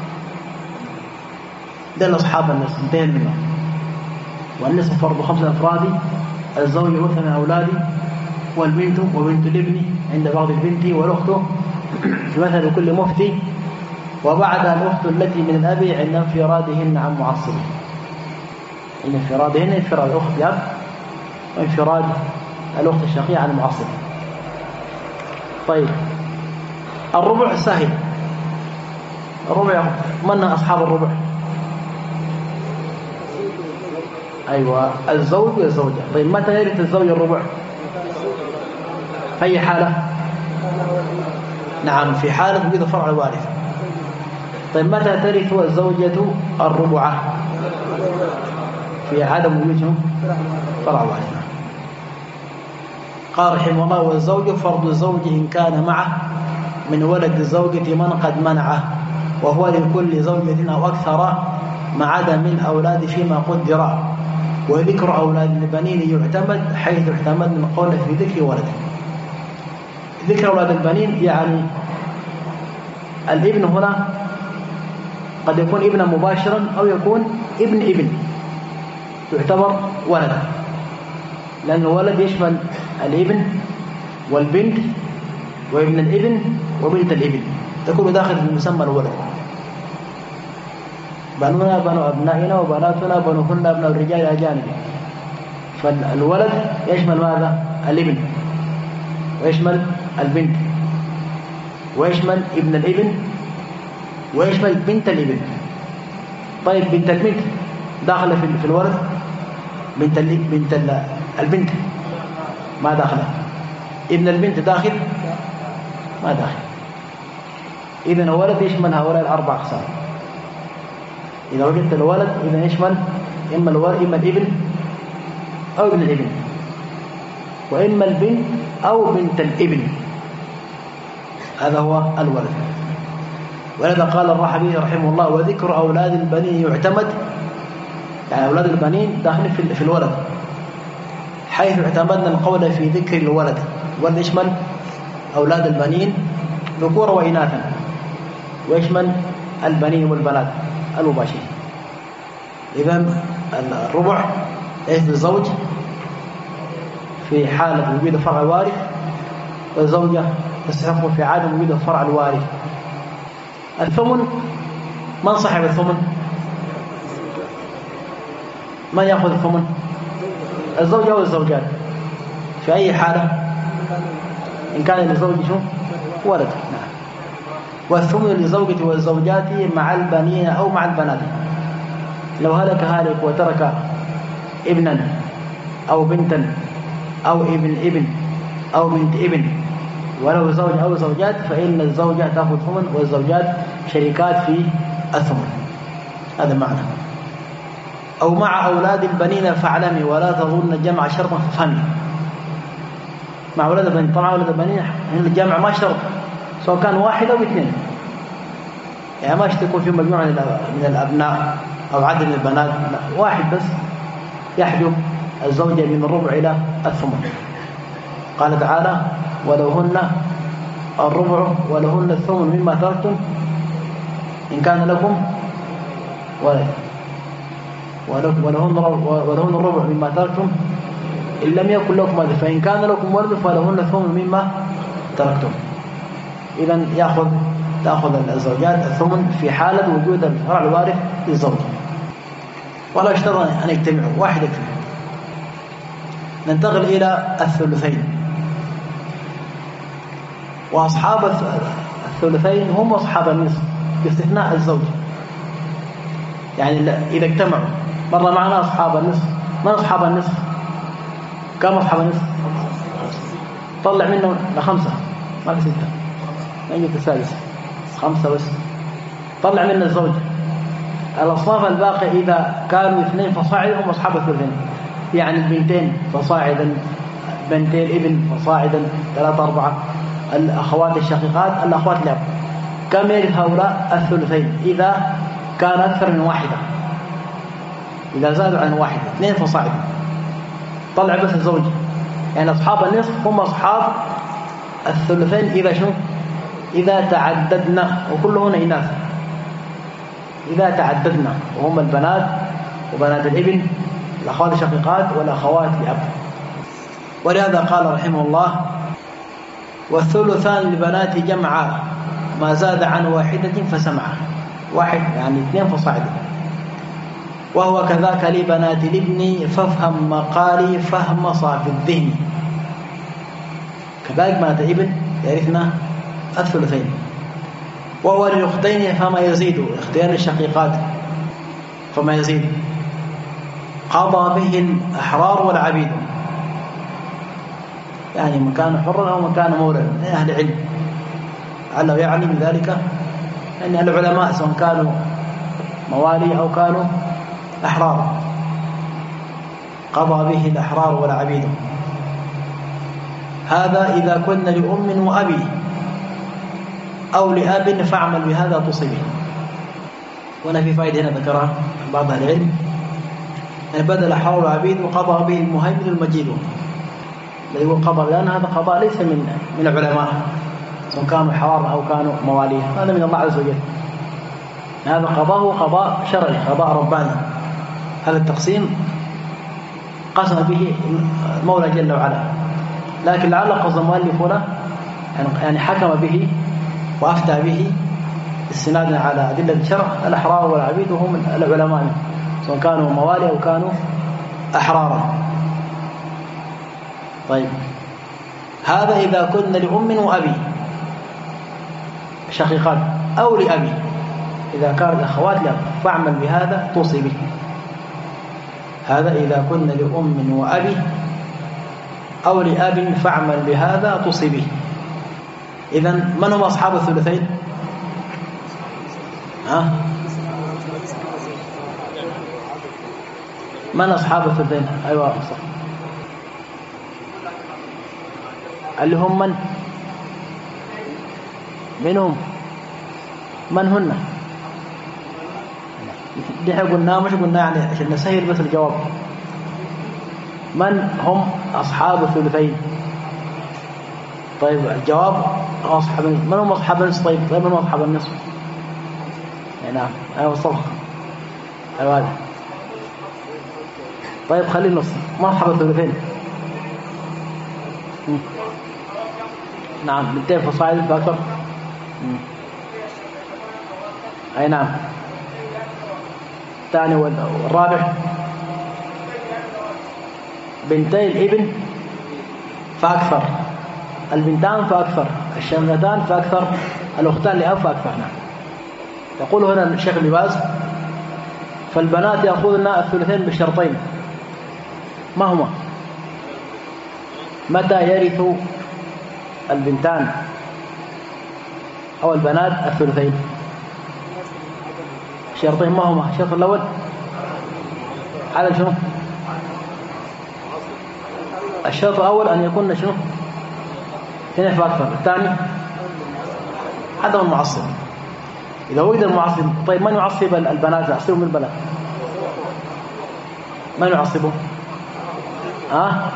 S1: ده أصحاب النصف انتهى منه. والنصف فرض خمسة أفراد، الزوج يورث من أولادي، والبنت وبنت الابن عند بعض البنت، والأخت في مثل كل مفتي، وبعدها الأخت التي من الأب عند انفرادهن عن معصب. عند انفرادهن انفراد الأخت الأب، وانفراد الأخت الشقيقة عن المعصب. طيب الربع سهل. الربع من أصحاب الربع؟ أيوة الزوج والزوجة. طيب متى يرث الزوج الربع؟ في أي حالة؟ نعم في حالة وجود فرع الوارث. طيب متى ترث الزوجة الربع؟ في عدم وجود فرع الوارث. قال رحمه الله: والزوج فرض الزوج إن كان معه من ولد الزوجة من قد منعه، وهو لكل زوجة أو أكثر ما عدا من أولاد فيما قدر، وذكر أولاد البنين يعتمد حيث اعتمد من قول في ذكر ولده. ذكر أولاد البنين يعني الابن هنا قد يكون ابنا مباشرا أو يكون ابن ابن، يعتبر ولدا، لأن الولد يشمل الابن والبنت وابن الابن وبنت الابن، تكون داخل في المسمى الولد. بنونا بنو أبنائنا وبناتنا بنوهن ابن الرجال الأجانب. فالولد يشمل ماذا؟ الابن، ويشمل البنت، ويشمل ابن الابن، ويشمل بنت الابن. طيب بنت البنت داخله في الولد؟ بنت بنت البنت ما داخله. ابن البنت داخل؟ ما داخل. إذن الولد يشمل هؤلاء الأربع أقسام. إذا وجدت الولد إذا يشمل إما الولد إما الابن أو ابن الابن، وإما البنت أو بنت الابن، هذا هو الولد. ولذا قال الرحبي رحمه الله: وذكر أولاد البنين يعتمد، يعني أولاد البنين داخلين في الولد، حيث اعتمدنا القول في ذكر الولد. الولد يشمل أولاد البنين ذكورا وإناثا، ويشمل البنين والبنات المباشرين. إذن الربع يجوز للزوج في حالة وجود فرع وارث، والزوجة تستحق في عدم وجود الفرع الوارث. الثمن، من صاحب الثمن؟ من يأخذ الثمن؟ الزوجة أو الزوجات؟ في أي حالة؟ إن كان للزوج شو؟ ولد. نعم. والثمن للزوجة والزوجات مع البنين أو مع البنات. لو هلك هالك وترك ابنا أو بنتا أو ابن ابن أو بنت ابن ولو زوج أو زوجات، فإن الزوجة تأخذ ثمن والزوجات شريكات في الثمن. هذا معنى. أو مع أولاد البنين فاعلمي ولا تظن جمع شرطا ففهمي. مع أولاد البنين، طبعا أولاد البنين الجمع ما شرط، سواء كان واحد أو اثنين، يعني ما يكون في مجموعة من الأبناء أو عدد من البنات، لا، واحد بس يحجب الزوجة من الربع إلى الثمن. قال تعالى: ولهن الربع ولهن الثمن مما تركتم إن كان لكم ولد، ولهن ولهن الربع مما تركتم إن لم يكن لكم ولد، فإن كان لكم ولد فلهن الثمن مما تركتم. إذن يأخذ تأخذ الزوجات الثمن في حالة وجود الفرع الوارث للزوج، ولا يشترط أن يجتمعوا، واحد يكفي. ننتقل إلى الثلثين. وأصحاب الثلثين هم أصحاب النصف باستثناء الزوج. يعني إذا اجتمعوا، مر معنا أصحاب النصف. من أصحاب النصف؟ كم أصحاب النصف؟ طلع منه لخمسة، ما في ستة، ما يجي السادس، خمسة بس. طلع منه الزوج. الأصناف الباقي إذا كانوا اثنين فصاعدا هم أصحاب الثلثين، يعني البنتين فصاعدا، بنتين ابن فصاعدا، ثلاثة أربعة، الأخوات الشقيقات، الأخوات الأب. كم يرث هؤلاء الثلثين؟ إذا كان أكثر من واحدة، إذا زادوا عن واحدة، اثنين فصاعدا. طلع بس الزوج. يعني أصحاب النصف هم أصحاب الثلثين إذا شو؟ إذا تعددنا، وكلهن إناث. إذا تعددنا، وهم البنات وبنات الابن، الأخوات الشقيقات والأخوات لأب. ولهذا قال رحمه الله: والثلثان لبنات جمعا ما زاد عن واحدة فسمعا. واحد يعني اثنين فصاعدا. وهو كذاك لبنات الابن فافهم مقالي فهم صافي الذهن. كذلك بنات الابن يعرفنا الثلثين. وهو للأختين فما يزيد، اختيار الشقيقات فما يزيد. قضى به الأحرار والعبيد، يعني مكان حر أو مكان مولى من أهل العلم، لعله يعلم ذلك أن العلماء سواء كانوا موالي أو كانوا أحرار. قضى به الأحرار والعبيد. هذا إذا كنا لأم وأبي أو لأب فاعمل بهذا تصيبه. وأنا في فائدة هنا ذكرها بعض أهل العلم، أن بدل الأحرار والعبيد وقضى به المهيمن المجيد، الذي هو قضاء، لأن هذا قضاء ليس من من العلماء سواء كانوا حرار أو كانوا مواليه، هذا من الله عز وجل. هذا قضاء قضاء شرعي، قضاء رباني. هذا التقسيم قسم به المولى جل وعلا، لكن لعل قصد المؤلف هنا يعني حكم به وأفتى به استنادا على أدلة الشرع الأحرار والعبيد وهم العلماء سواء كانوا موالي أو كانوا أحرارا. طيب هذا إذا كن لأم وأبي شقيقات أو لأبي، إذا كانت أخوات لأب فاعمل بهذا توصي به. هذا إذا كن لأم وأبي أو لأب فاعمل بهذا توصي به. إذن من هم أصحاب الثلثين؟ ها؟ من أصحاب الثلثين؟ أيوة صح. اللي هم من؟ منهم؟ من هن؟ دي قلنا مش قلنا يعني عشان نسهل بس الجواب. من هم أصحاب الثلثين؟ طيب الجواب أصحاب من هم أصحاب النصف؟ طيب طيب من هم أصحاب النصف؟ نعم أيوة صح أيوة هذا. طيب خلي النص ما أصحاب الثلثين. نعم بنتين فصاعد فأكثر. أي نعم. الثاني والرابع بنتي الابن فأكثر، البنتان فأكثر، الشملتان فأكثر، الأختان لأب فأكثر. نعم. يقول هنا الشيخ ابن باز فالبنات يأخذن الثلثين بشرطين. ما هما؟ متى يرث البنتان أو البنات الثلثين؟ شرطين ما هما؟ الشرط الأول على شنو؟ الشرط الأول أن يكون شنو؟ اثنين فأكثر. الثاني عدم المعصب. إذا وجد المعصب طيب من يعصب البنات؟ يعصبهم البنات. من يعصبهم؟ ها؟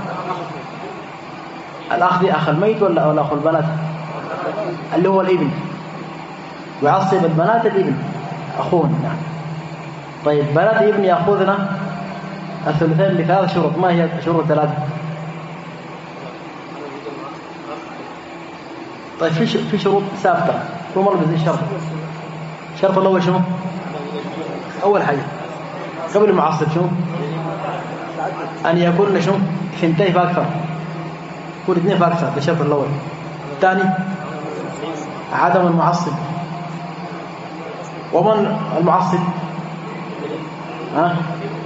S1: الأخ دي أخ الميت ولا ولا أخو البنات؟ اللي هو الابن يعصب البنات الابن أخوهن. نعم. طيب بنات ابن يأخذنا الثلثين بثلاث شروط. ما هي شروط ثلاثة؟ طيب في في شروط ثابتة كل مرة بزي شرط. الشرط الأول شنو؟ أول حاجة قبل المعصب شنو؟ أن يكون شنو؟ ثنتين فأكثر، يكون اثنين فأكثر. ده الشرط الأول. الثاني عدم المعصب. ومن المعصب؟ ها؟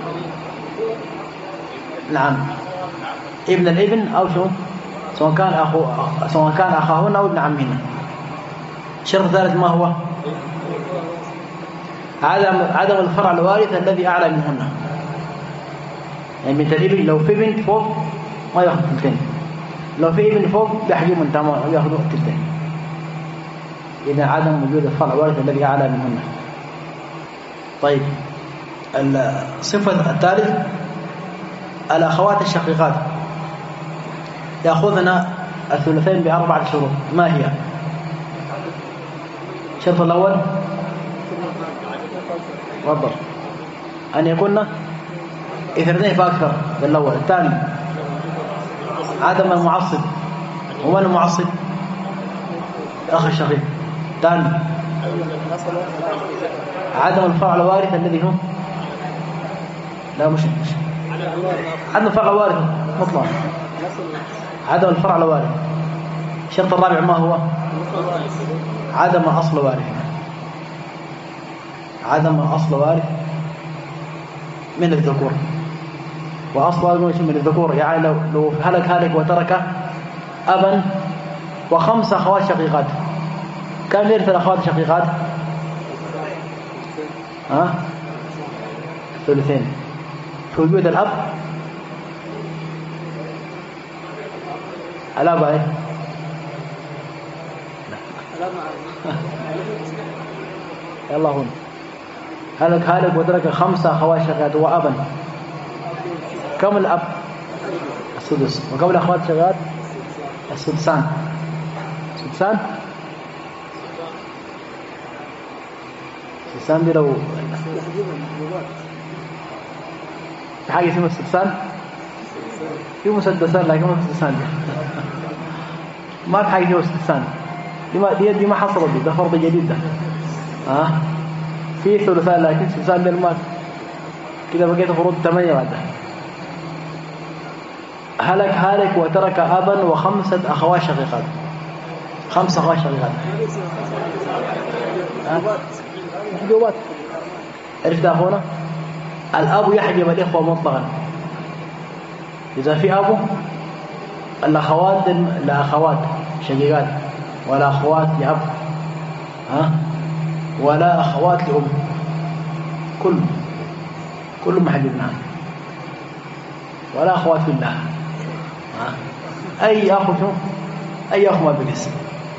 S1: نعم ابن الابن أو شو سواء كان أخو سواء كان أخاهن أو ابن عمهن. الشرط الثالث ما هو؟ عدم عدم الفرع الوارث الذي أعلى منهن. يعني بنت الابن لو في بنت فوق ما يأخذ تلتين، لو في ابن فوق بيحجبوا من تمام يأخذوا تلتين. إذا عدم وجود الفرع الوارث الذي أعلى منهن. طيب الصفة الثالث الأخوات الشقيقات يأخذنا الثلثين بأربعة شروط. ما هي؟ الشرط الأول تفضل أن يكون اثنين فأكثر بالأول. الثاني عدم المعصب. ومن المعصب؟ أخ الشقيق. الثاني عدم الفرع الوارث الذي هو لا مش مش عدم الفرع الوارث مطلقا، عدم الفرع الوارث. الشرط الرابع ما هو؟ عدم أصل وارث. عدم الأصل وارث من الذكور، وأصل وارث من الذكور يعني لو لو هلك هلك وترك أبا وخمس أخوات شقيقات كم يرث الأخوات الشقيقات؟ ها؟ ثلثين في وجود الأب. الأب إيه؟ يلا هون هلك هلك وترك خمسة أخوات شقيقات وأبا كم الأب؟ السدس. وكم الأخوات الشقيقات؟ السدسان. السدسان السدسان دي لو في حاجة اسمها السدسان، في مسدسان لكن ما في السدسان دي. ما في حاجة فيه استثناء، دي ما دي, دي ما حصلت، دي ده فرض جديد ده. ها أه؟ في ثلثان لكن ثلثان للمال كده بقيت فروض ثمانية بعدها. هلك هالك وترك أبا وخمسة أخوات شقيقات، خمسة أخوات شقيقات. جوابات عرفت أخونا؟ الأب يحجب الإخوة مطلقا، إذا في أبو الأخوات لا أخوات شقيقات ولا أخوات لأب، ها ولا أخوات لأم، كل كل محجبنا، ولا أخوات في الله. ها أي أخو شو أي أخو ما بالاسم،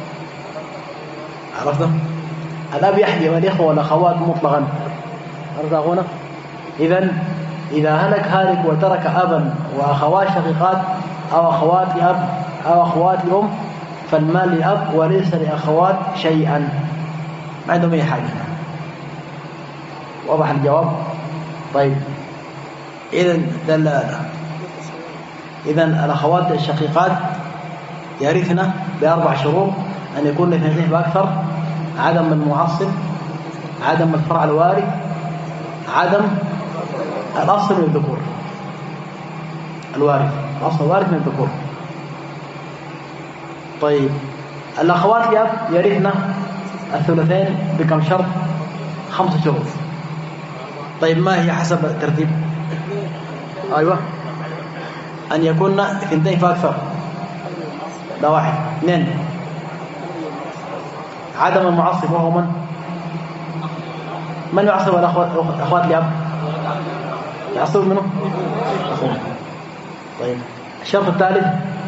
S1: عرفتم؟ الأب يحجب الإخوة والأخوات مطلقا، عرفت أخونا؟ إذن إذا هلك هالك وترك أبا وأخوات شقيقات أو أخوات لأب أو أخوات لأم فالمال لأب وليس لأخوات شيئا، ما عندهم أي حاجة. واضح الجواب؟ طيب إذن دلالة إذن الأخوات الشقيقات يرثن بأربع شروط: أن يكون الاثنين فأكثر، عدم المعصب، عدم الفرع الوارث، عدم الأصل من الذكور، الوارث الأصل الوارث من الذكور. طيب الأخوات لأب يرثن الثلثين بكم شرط؟ خمسة شروط. طيب ما هي حسب الترتيب؟ أيوة، أن يكون اثنتين فأكثر، لا واحد. اثنين عدم المعصب، وهو من من يعصب الأخوات لأب؟ يعصب منه أخوه. طيب الشرط الثالث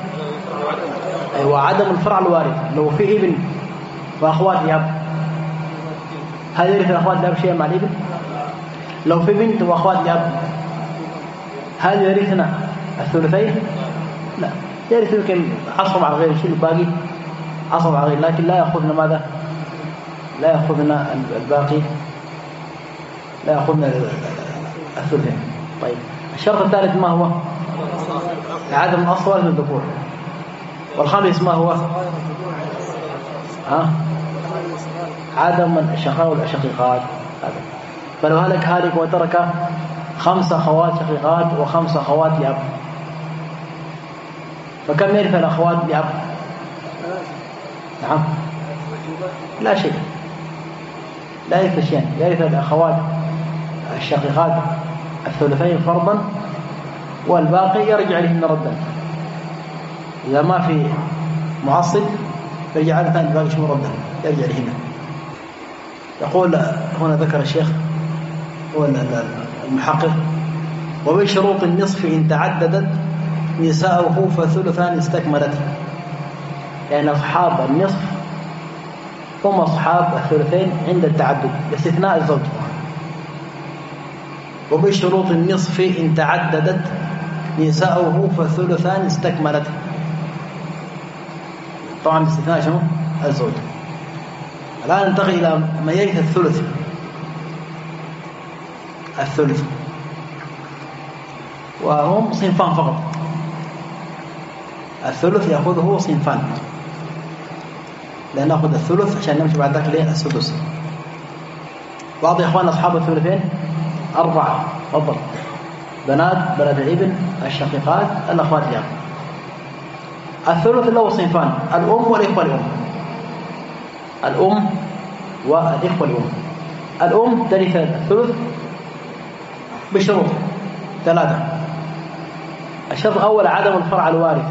S1: أيوة عدم الفرع الوارث، لو في ابن وأخوات لأب هل يرث الأخوات لأب شيئا مع الابن؟ لو في بنت وأخوات لأب هل يرثنا الثلثين؟ لا، يرث يمكن عصر مع الغير، شيء الباقي عصر مع الغير، لكن لا يأخذنا ماذا؟ لا يأخذنا الباقي، لا يأخذنا الثلثين. طيب الشرط الثالث ما هو؟ عدم الأصل من الذكور. والخامس ما هو؟ ها؟ عدم الشقاء والشقيقات. فلو هلك هالك وترك خمس أخوات شقيقات وخمس أخوات لأب فكم يرث الأخوات لأب؟ نعم لا شيء، لا يرث شيئا. يرث الأخوات الشقيقات الثلثين فرضا، والباقي يرجع لهن ردا. إذا ما في معصب يرجع على ثاني الباقي شو ردا، يرجع لهن. يقول هنا ذكر الشيخ هو المحقق: وبشروط النصف إن تعددت نساؤه فثلثان استكملت. يعني أصحاب النصف هم أصحاب الثلثين عند التعدد باستثناء الزوج. وبشروط النصف إن تعددت نساؤه فثلثان استكملت، طبعا باستثناء شنو؟ الزوج. الآن ننتقل إلى ما يرث الثلث. الثلث وهم صنفان فقط، الثلث يأخذه صنفان، لأن نأخذ الثلث عشان نمشي بعد ذلك لين السدس. بعض إخوان أصحاب الثلثين أربعة فضل: بنات، بنات الابن، الشقيقات، الأخوات الأب. الثلث له صنفان: الأم والإخوة الأم. الأم والإخوة الأم. الأم ترث الثلث بشروط ثلاثة. الشرط الأول عدم الفرع الوارث،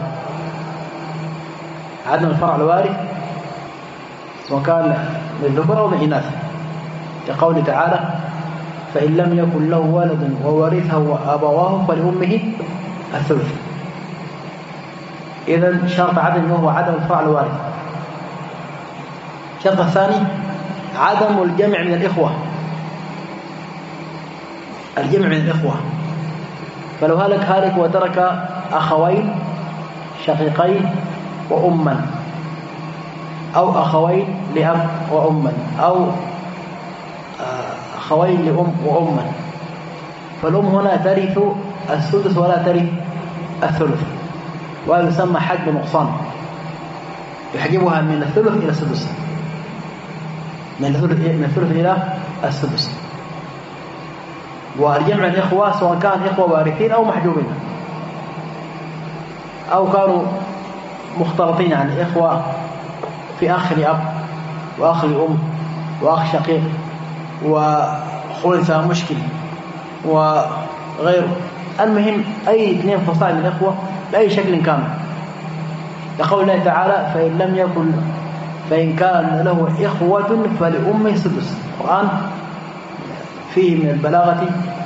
S1: عدم الفرع الوارث سواء كان للذكر أو للإناث، كقوله تعالى: فإن لم يكن له ولد وورثه أبواه فلأمه الثلث. إذن شرط عدم هو عدم الفرع الوارث. الشرط الثاني عدم الجمع من الإخوة، الجمع من الإخوة. فلو هلك هالك وترك أخوين شقيقين وأما، أو أخوين لأب وأما، أو أخوين لأم وأما، فالأم هنا ترث السدس ولا ترث الثلث، وهذا يسمى حد نقصان. يحجبها من الثلث إلى السدس، من الثلث من الثلث إلى السدس. والجمع الإخوة سواء كان إخوة وارثين أو محجوبين أو كانوا مختلطين، يعني إخوة في أخ لأب وأخ لأم وأخ شقيق وخلثة مشكل وغيره. المهم أي اثنين فصائل من الإخوة بأي شكل كان، لقول الله تعالى فإن لم يكن فإن كان له إخوة فلأمه سدس. القرآن فيه من البلاغة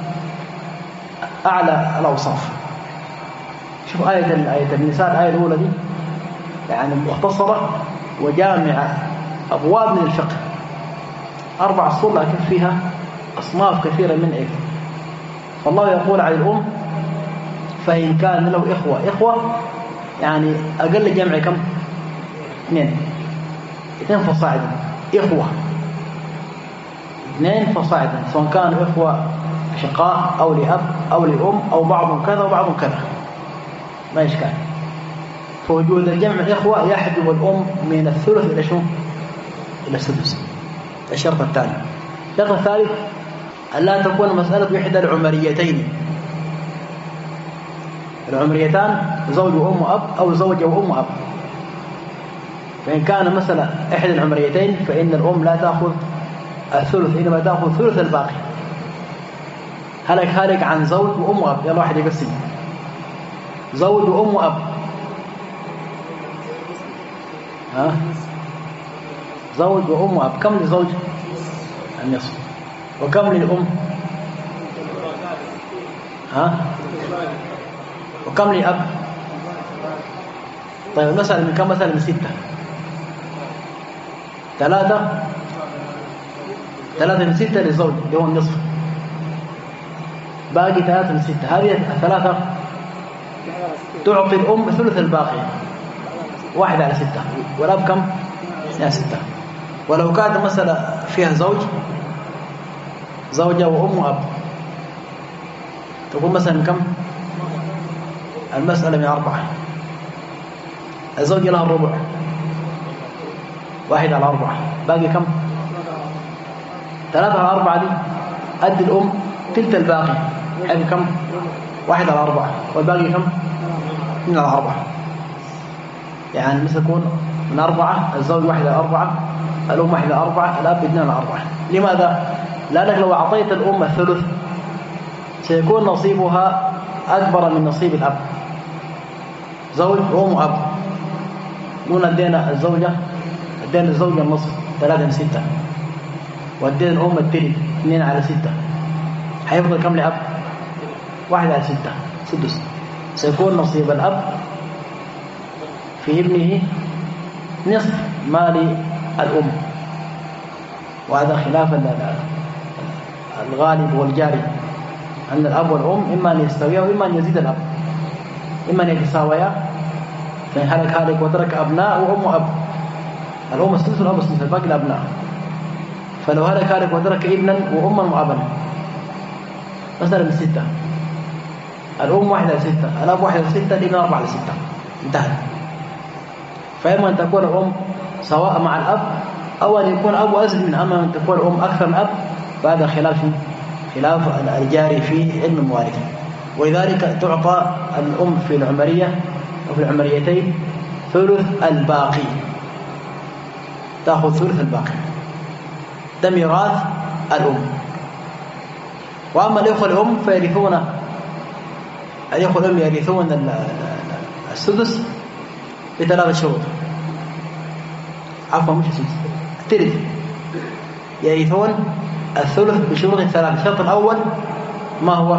S1: أعلى الأوصاف. شوف آية آية النساء، الآية الأولى دي يعني مختصرة وجامعة أبواب من الفقه، أربع سطور لكن فيها أصناف كثيرة من إيه. فالله يقول على الأم فإن كان له إخوة، إخوة يعني أقل جمع كم؟ اثنين، اثنين فصاعدا، إخوة اثنين فصاعدا، سواء كانوا إخوة شقاء أو لأب أو لأم أو بعضهم كذا وبعضهم كذا، ما يشكال. فوجود الجمع إخوة يحجب الأم من الثلث إلى شو؟ إلى السدس. الشرط الثاني. الشرط الثالث ألا تكون مسألة إحدى العمريتين. العمريتان زوج وأم وأب أو زوجة وأم وأب. فإن كان مثلا إحدى العمريتين فإن الأم لا تأخذ الثلث، إنما تأخذ ثلث الباقي. هلك هلك عن زوج وأم وأب، يلا واحد يقسم زوج وأم وأب. ها زوج وأم وأب، كم لزوج؟ النصف. وكم للأم؟ ها وكم لأب؟ طيب المسألة من كم؟ مثلا من ستة، ثلاثة ثلاثة من ستة للزوج اللي هو النصف، باقي ثلاثة من ستة. هذه الثلاثة تعطي الأم ثلث الباقي، واحد على ستة، والأب كم؟ اثنين ستة. ولو كانت مسألة فيها زوج زوجة وأم وأب تقول مثلا كم؟ المسألة من أربعة، الزوجة لها الربع، واحد على أربعة، باقي كم؟ ثلاثة على أربعة دي أد الأم تلت الباقي، يعني كم؟ واحد على أربعة، والباقي كم؟ اثنين على أربعة. يعني مثل يكون من أربعة الزوج واحد على أربعة، الأم واحد على أربعة، الأب اثنين على أربعة. لماذا؟ لأنك لو أعطيت الأم الثلث سيكون نصيبها أكبر من نصيب الأب. زوج وأم وأب، نقول ادينا الزوجة ادينا الزوجة النصف ثلاثة من ستة، وادينا الأم التلت اثنين على ستة، حيفضل كم لأب؟ واحد على ستة، سدس. سيكون نصيب الأب في ابنه نصف مال الأم، وهذا خلاف الغالب والجاري أن الأب والأم إما أن يستويا وإما أن يزيد الأب، إما أن يتساويا. فإن هلك هلك وترك أبناء وأم وأب، الأم السدس والأب السدس، الباقي الأبناء. فلو هلك هلك وترك ابنا وأما وأبا مثلا من ستة، الأم واحد على ستة، الأب واحد على ستة، الابن أربعة على ستة، انتهى. فإما أن تكون الأم سواء مع الأب أو أن يكون الأب أزيد من، أما أن تكون الأم أكثر من الأب، فهذا خلاف خلاف الجاري في علم المواريث. ولذلك تعطى الأم في العمرية أو في العمريتين ثلث الباقي، تأخذ ثلث الباقي، ده ميراث الأم. وأما الإخوة الأم فيرثون، الإخوة الأم يرثون السدس بثلاثة شروط، عفوا مش السدس، الثلث. يرثون الثلث بشروط ثلاثة. الشرط الأول ما هو؟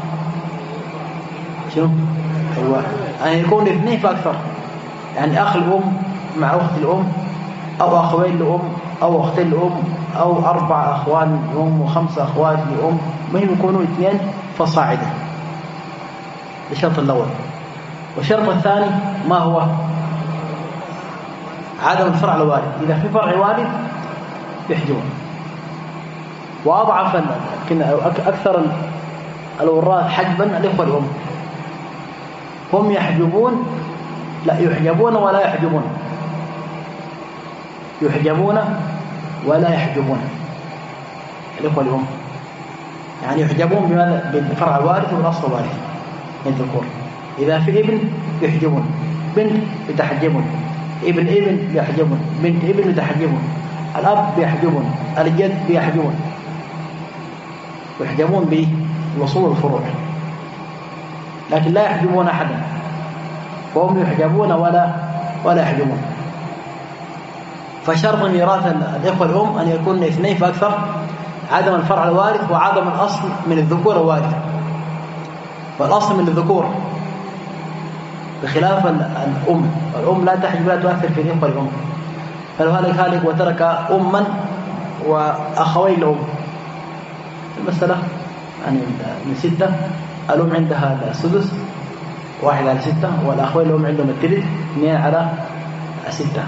S1: شنو؟ أيوة، أن يكون اثنين فأكثر، يعني أخ الأم مع أخت الأم، أو أخوين لأم، أو أختين لأم، أو أربع أخوان لأم وخمسة أخوات لأم، مهم يكونوا اثنين فصاعدا. الشرط الأول. والشرط الثاني ما هو؟ عدم الفرع الوارد. إذا في فرع وارد يحجبون. وأضعف أكثر الوراث حجبا الإخوة الأم، هم يحجبون، لا يحجبون ولا يحجبون، يحجبون ولا يحجبون الإخوة الأم، يعني يحجبون بماذا؟ بالفرع الوارث والأصل الوارث من الذكور. إذا في ابن يحجبون، بنت يتحجبون، ابن ابن يحجبون، بنت ابن يتحجبون، الأب يحجبون، الجد يحجبون، يحجبون بوصول الفروع، لكن لا يحجبون أحدا، فهم يحجبون ولا ولا يحجبون. فشرط ميراث الإخوة الأم أن يكون اثنين فأكثر، عدم الفرع الوارث وعدم الأصل من الذكور الوارث، والأصل من الذكور بخلاف الأم. الأم لا تحجب لا تؤثر في الإخوة الأم، فلو هلك هالك وترك أما وأخوين لأم، المسألة يعني من ستة، الأم عندها السدس واحد على ستة، والأخوين لأم عندهم الثلث اثنين على ستة،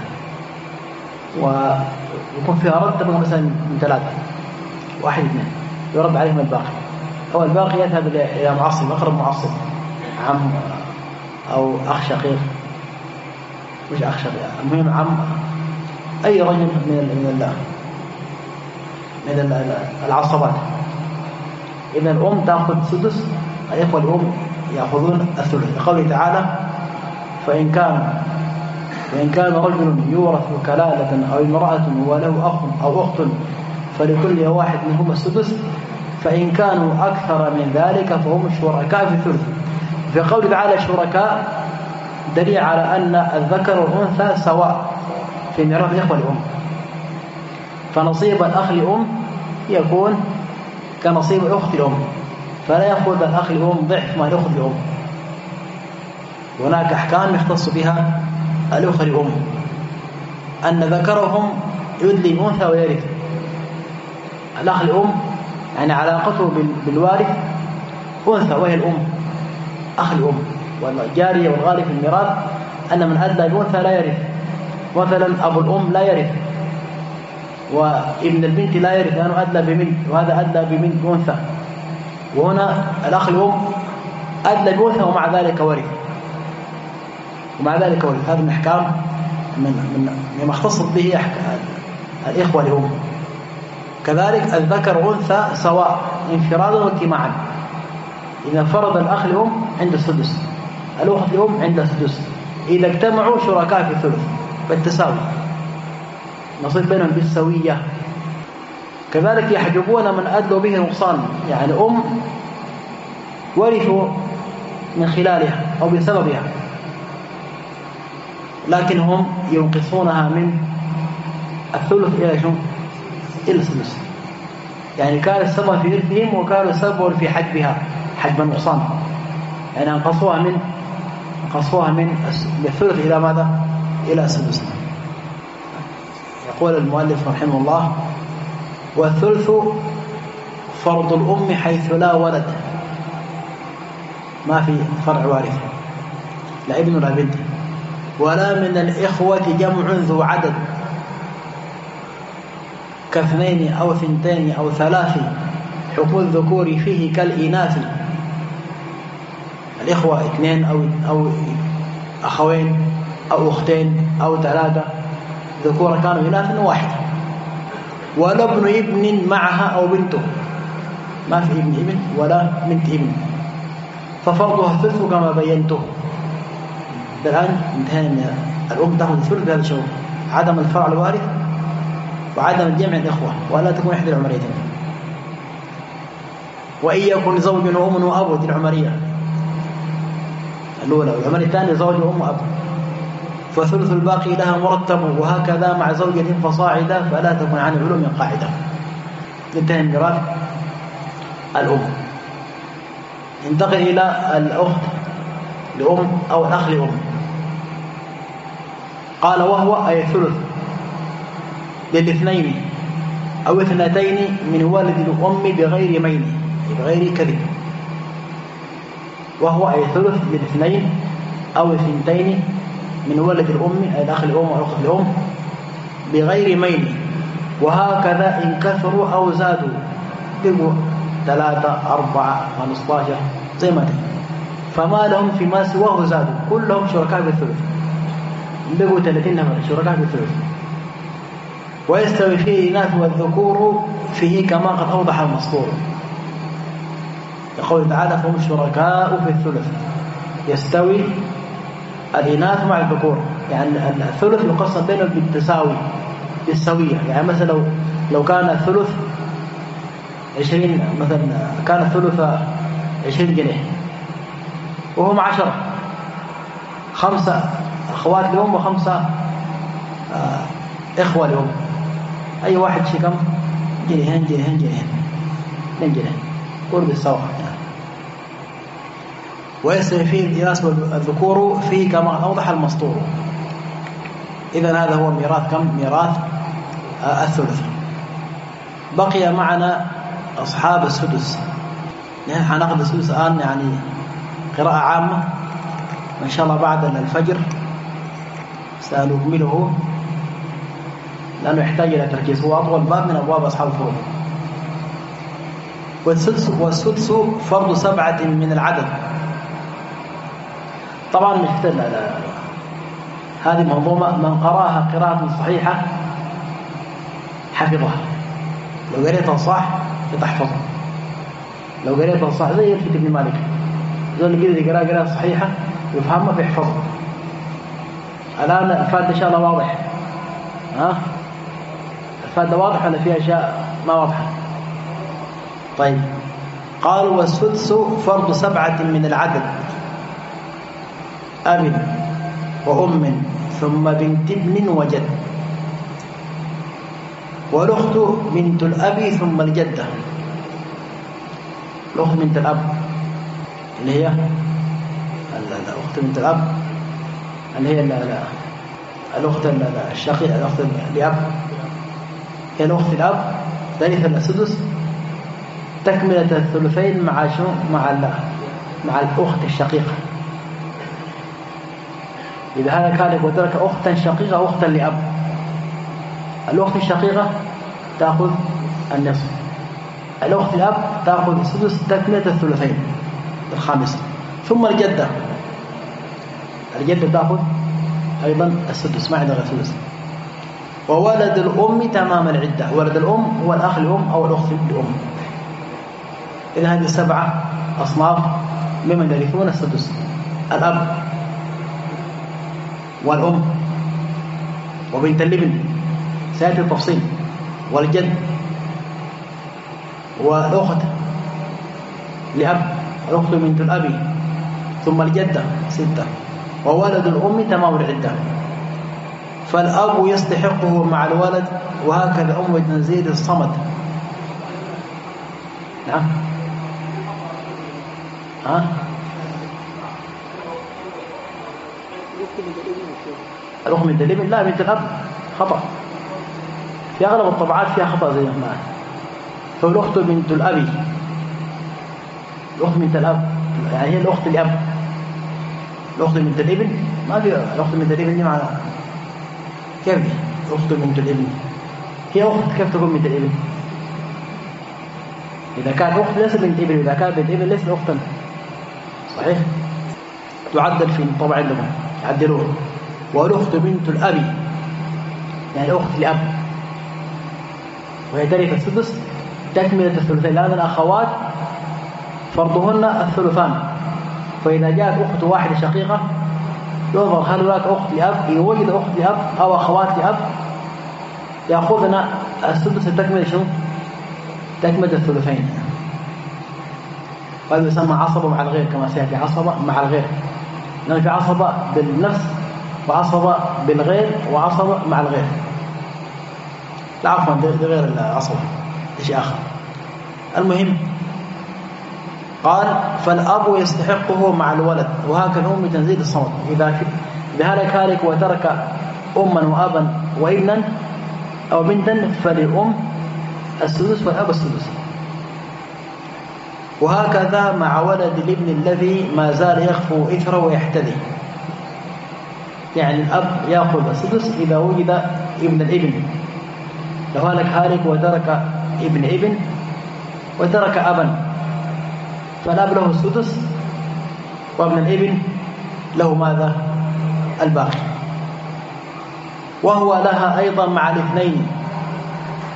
S1: ويكون فيها رد تبقى مثلا من ثلاثة، واحد اثنين يرد عليهم الباقي، أو الباقي يذهب إلى معصب، أقرب معصب، عم أو أخ شقيق، مش أخ شقيق، المهم عم، أي رجل من من من العصبات. إذا الأم تأخذ سدس، الإخوة الأم يأخذون الثلث. قوله تعالى: فإن كان فإن كان رجل يورث كلالة أو امرأة وله أخ أو أخت فلكل واحد منهما السدس، فإن كانوا أكثر من ذلك فهم الشركاء في الثلث. في قوله تعالى شركاء دليل على أن الذكر والأنثى سواء في ميراث الإخوة الأم، فنصيب الأخ الأم يكون كنصيب الأخت الأم، فلا يأخذ الأخ الأم ضعف ما الأخت الأم. هناك أحكام يختص بها الأخ الأم، أن ذكرهم يدلي أنثى ويرث. الأخ الأم يعني علاقته بالوارث أنثى وهي الأم، أخ الأم. والجارية والغالب في الميراث أن من أدلى بأنثى لا يرث، مثلا أبو الأم لا يرث، وابن البنت لا يرث لأنه أدلى ببنت، وهذا أدلى ببنت أنثى. وهنا الأخ الأم أدلى بأنثى ومع ذلك ورث، ومع ذلك ورث. هذا من أحكام من من مما اختصت به الإخوة الأم. كذلك الذكر والأنثى سواء انفرادا واجتماعا. إذا فرض الأخ الأم عند السدس، الأخت الأم عند السدس، إذا اجتمعوا شركاء في الثلث بالتساوي، نصيب بينهم بالسوية. كذلك يحجبون من أدلوا به نقصان، يعني أم ورثوا من خلالها أو بسببها، لكن هم ينقصونها من الثلث إلى شو؟ إلى السدس. يعني كان السبب في إرثهم وكانوا السبب في حجبها، حجب النقصان، يعني انقصوها من انقصوها من الثلث إلى ماذا؟ إلى السدس. يقول المؤلف رحمه الله: والثلث فرض الأم حيث لا ولد، ما في فرع وارث، لا ابن ولا بنت، ولا من الإخوة جمع ذو عدد كاثنين أو ثنتين أو ثلاث، حكم الذكور فيه كالإناث. الإخوة اثنين أو أو أخوين أو أختين أو ثلاثة، ذكور كانوا إناثا واحد. ولا ابن ابن معها أو بنته، ما في ابن ابن ولا بنت ابن، ففرضها الثلث كما بينته. الآن انتهينا من الأم تأخذ الثلث بهذا الشيء، عدم الفرع الوارث وعدم الجمع الإخوة، ولا تكون إحدى العمريتين. وإن يكن زوج وأم وأب، دي العمرية الأولى، والعمرية الثانية زوج وأم وأب، فثلث الباقي لها مرتب، وهكذا مع زوجة فصاعدة فلا تكون عن العلوم قاعدة. انتهى من ميراث الأم. انتقل إلى الأخت لأم أو الأخ لأم. قال: وهو أي ثلث للاثنين أو اثنتين من والد الأم بغير ميل، بغير كذب. وهو أي ثلث للاثنين أو اثنتين من ولد الأم، أي الأخ الأم والأخت الأم، بغير ميل. وهكذا إن كثروا أو زادوا، بقوا ثلاثة أربعة خمسطاشر زي ما تقول، فما لهم فيما سواه زادوا، كلهم شركاء بالثلث، بقوا ثلاثين نفر شركاء بالثلث. ويستوي فيه الإناث والذكور فيه كما قد أوضح المسطور. يقول تعالى فهم شركاء في الثلث. يستوي الإناث مع الذكور، يعني الثلث يقسم بينهم بالتساوي بالسوية. يعني مثلا لو لو كان الثلث عشرين، مثلا كان الثلث عشرين جنيه وهم عشرة، خمسة أخوات لهم وخمسة آه إخوة لهم، أي واحد شي كم؟ جنيهين جنيهين جنيهين اثنين جنيه قرب السواء. ويستوي فيه الإناث والذكور فيه كما أوضح المسطور. إذن هذا هو ميراث كم؟ ميراث آه الثلث. بقي معنا أصحاب السدس. نحن حناخذ السدس الآن يعني قراءة عامة، وإن شاء الله بعد الفجر سنكمله لأنه يحتاج إلى تركيز. هو أطول باب من أبواب أصحاب الفروض. والسدس, والسدس فرض سبعة من العدد. طبعا مش لا لا لا. هذه منظومة من قراها قراءة صحيحة حفظها. لو قريتها صح بتحفظها، لو قريتها صح زي الفتح ابن مالك، زي اللي قرأ قراءة قراءة صحيحة يفهمها بيحفظها. الآن الفاتحة إن شاء الله واضح. ها الفاتحة واضح ولا فيها أشياء ما واضحة؟ طيب قال والسدس فرض سبعة من العدد: أب وأم ثم بنت ابن وجد، والأخت بنت الأب ثم الجدة. الأخت بنت الأب اللي هي الأخت بنت الأب اللي هي الأخت الشقيقة، الأخت الأب هي الأخت الأب ثالث السدس تكملة الثلثين مع شو مع مع الأخت الشقيقة. إذا هذا كان وترك أختا شقيقة أختا لأب، الأخت الشقيقة تأخذ النصف، الأخت الأب تأخذ السدس تكملة الثلثين الخامسة، ثم الجدة الجدة تأخذ أيضا السدس ما عندها السدس. وولد الأم تمام العدة. ولد الأم هو الأخ الأم أو الأخت الأم. إذن هذه سبعة أصناف ممن يرثون السدس: الأب والأم وبنت الابن سيأتي التفصيل، والجد والأخت لأب، الأخت بنت الأب، ثم الجدة ستة، وولد الأم تمام العدة. فالأب يستحقه مع الولد، وهكذا أم بن زيد الصمد. نعم ها الأخت بنت الابن لا بنت الأب خطأ، في أغلب الطبعات فيها خطأ زي ما. فالأخت بنت الأب، الأخت بنت الأب يعني هي الأخت الأب. الأخت بنت الابن ما في الأخت بنت الابن دي معنى كيف دي؟ الأخت بنت الابن هي أخت، كيف تكون بنت الابن؟ إذا كان أخت ليس بنت ابن، إذا كان بنت ابن ليس أختا صحيح، تعدل في طبع لهم يعدلوه. والأخت بنت الأب يعني الأخت لأب، وهي ترث السدس تكملة الثلثين، لأن الأخوات فرضهن الثلثان. فإذا جاءت أخت واحدة شقيقة ينظر هل هناك أخت لأب، إذا وجد أخت لأب أو أخوات لأب يأخذنا السدس تكملة شنو؟ تكملة الثلثين. وهذا يسمى عصبة مع الغير، كما سيأتي عصبة مع الغير، لأن في عصبة بالنفس وعصبة بالغير وعصبة مع الغير. لا عفوا ده غير العصبة شيء آخر. المهم قال فالأب يستحقه مع الولد، وهكذا أم تنزيل الصمد. إذا بهذا كارك وترك أما وأبا وابنا أو بنتا فللأم السدس والأب السدس. وهكذا مع ولد الابن الذي ما زال يخفو إثره ويحتذي، يعني الأب يأخذ السدس إذا وجد ابن الابن. لو هلك هالك وترك ابن ابن وترك أبا فالأب له السدس وابن الابن له ماذا؟ الباقي. وهو لها أيضا مع الاثنين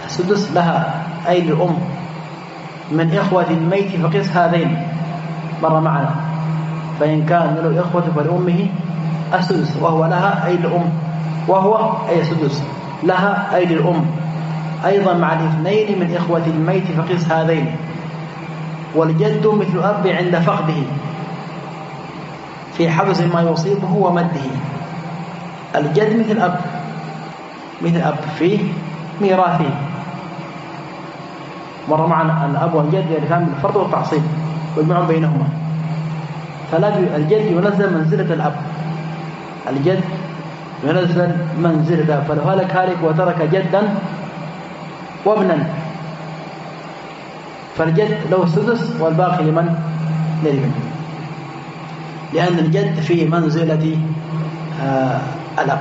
S1: السدس لها أي للأم من إخوة الميت فقس هذين مر معنا. فإن كان له إخوة فلأمه السدس وهو لها أي للأم، وهو أي سدس لها أي للأم أيضا مع الاثنين من إخوة الميت فقس هذين. والجد مثل أب عند فقده في حفظ ما يصيبه ومده. الجد مثل أب مثل أب في ميراثه. مر معنا أن الأب والجد يرثان بالفرض والتعصيب والجمع بينهما. فالجد ينزل منزلة الأب، الجد ينزل منزلة. فلو هلك هالك وترك جدا وابنا فالجد له السدس والباقي لمن؟ للابن، لأن الجد في منزلة آه الأب،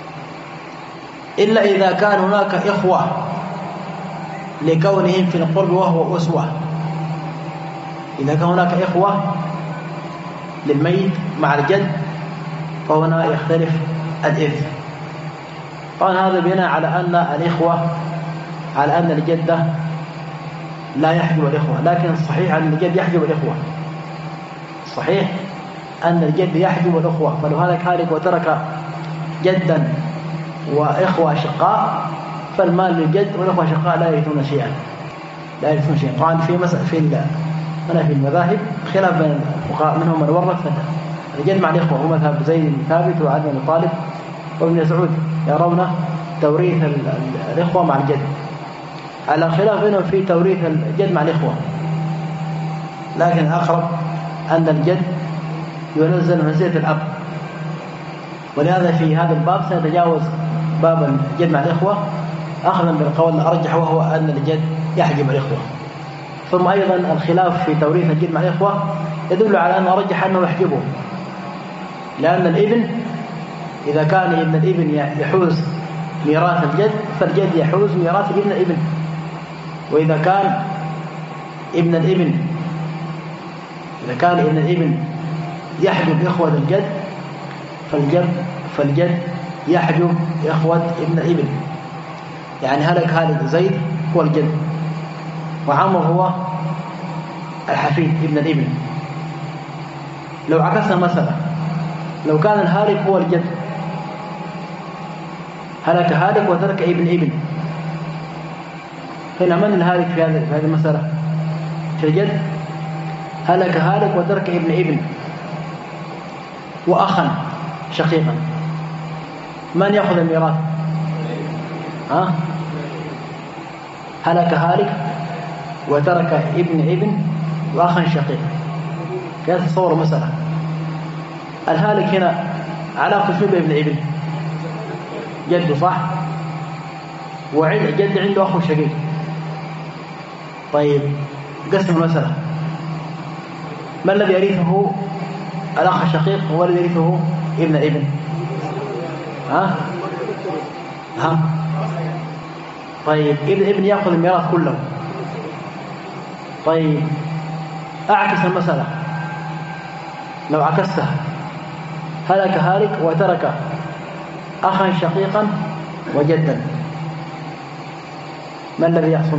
S1: إلا إذا كان هناك إخوة لكونهم في القرب وهو أسوة. إذا كان هناك إخوة للميت مع الجد فهنا يختلف الإرث. طبعا هذا بناء على أن الإخوة على أن الجدة لا يحجب الإخوة، لكن الصحيح أن الجد يحجب الإخوة. الصحيح أن الجد يحجب الإخوة. فلو هلك هالك وترك جدا وإخوة أشقاء فالمال للجد والإخوة أشقاء لا يرثون شيئا لا يرثون شيئا. طبعا في مسألة في هنا في المذاهب خلاف بين الفقهاء، منهم من ورث الجد مع الإخوة، هو مذهب زيد بن ثابت وعلي بن طالب وابن مسعود يرون توريث الإخوة مع الجد، على خلاف بينهم في توريث الجد مع الإخوة. لكن الأقرب أن الجد ينزل منزلة الأب، ولهذا في هذا الباب سنتجاوز باب الجد مع الإخوة أخذا بالقول الأرجح وهو أن الجد يحجب الإخوة. ثم أيضا الخلاف في توريث الجد مع الإخوة يدل على أن أرجح أنه يحجبه، لأن الابن إذا كان ابن الابن يحوز ميراث الجد فالجد يحوز ميراث ابن الابن، وإذا كان ابن الابن إذا كان ابن الابن يحجب إخوة الجد فالجد فالجد يحجب إخوة ابن الابن. يعني هلك هالك زيد هو الجد وعمر هو الحفيد ابن الابن. لو عكسنا مثلا، لو كان الهالك هو الجد، هلك هالك وترك ابن ابن، هنا من الهالك في هذه في هذه المسألة؟ في الجد هلك هالك وترك ابن ابن وأخا شقيقا، من يأخذ الميراث؟ ها؟ هلك هالك وترك ابن ابن وأخا شقيق. كيف تصور مسألة؟ الهالك هنا علاقة شو بابن ابن؟ جد صح؟ وجد عنده أخو شقيق. طيب قسم المسألة، ما الذي يرثه الأخ الشقيق هو الذي يرثه ابن ابن؟ ها؟ ها؟ طيب ابن ابن يأخذ الميراث كله. طيب أعكس المسألة، لو عكستها هلك هالك وترك أخا شقيقا وجدا، ما الذي يحصل؟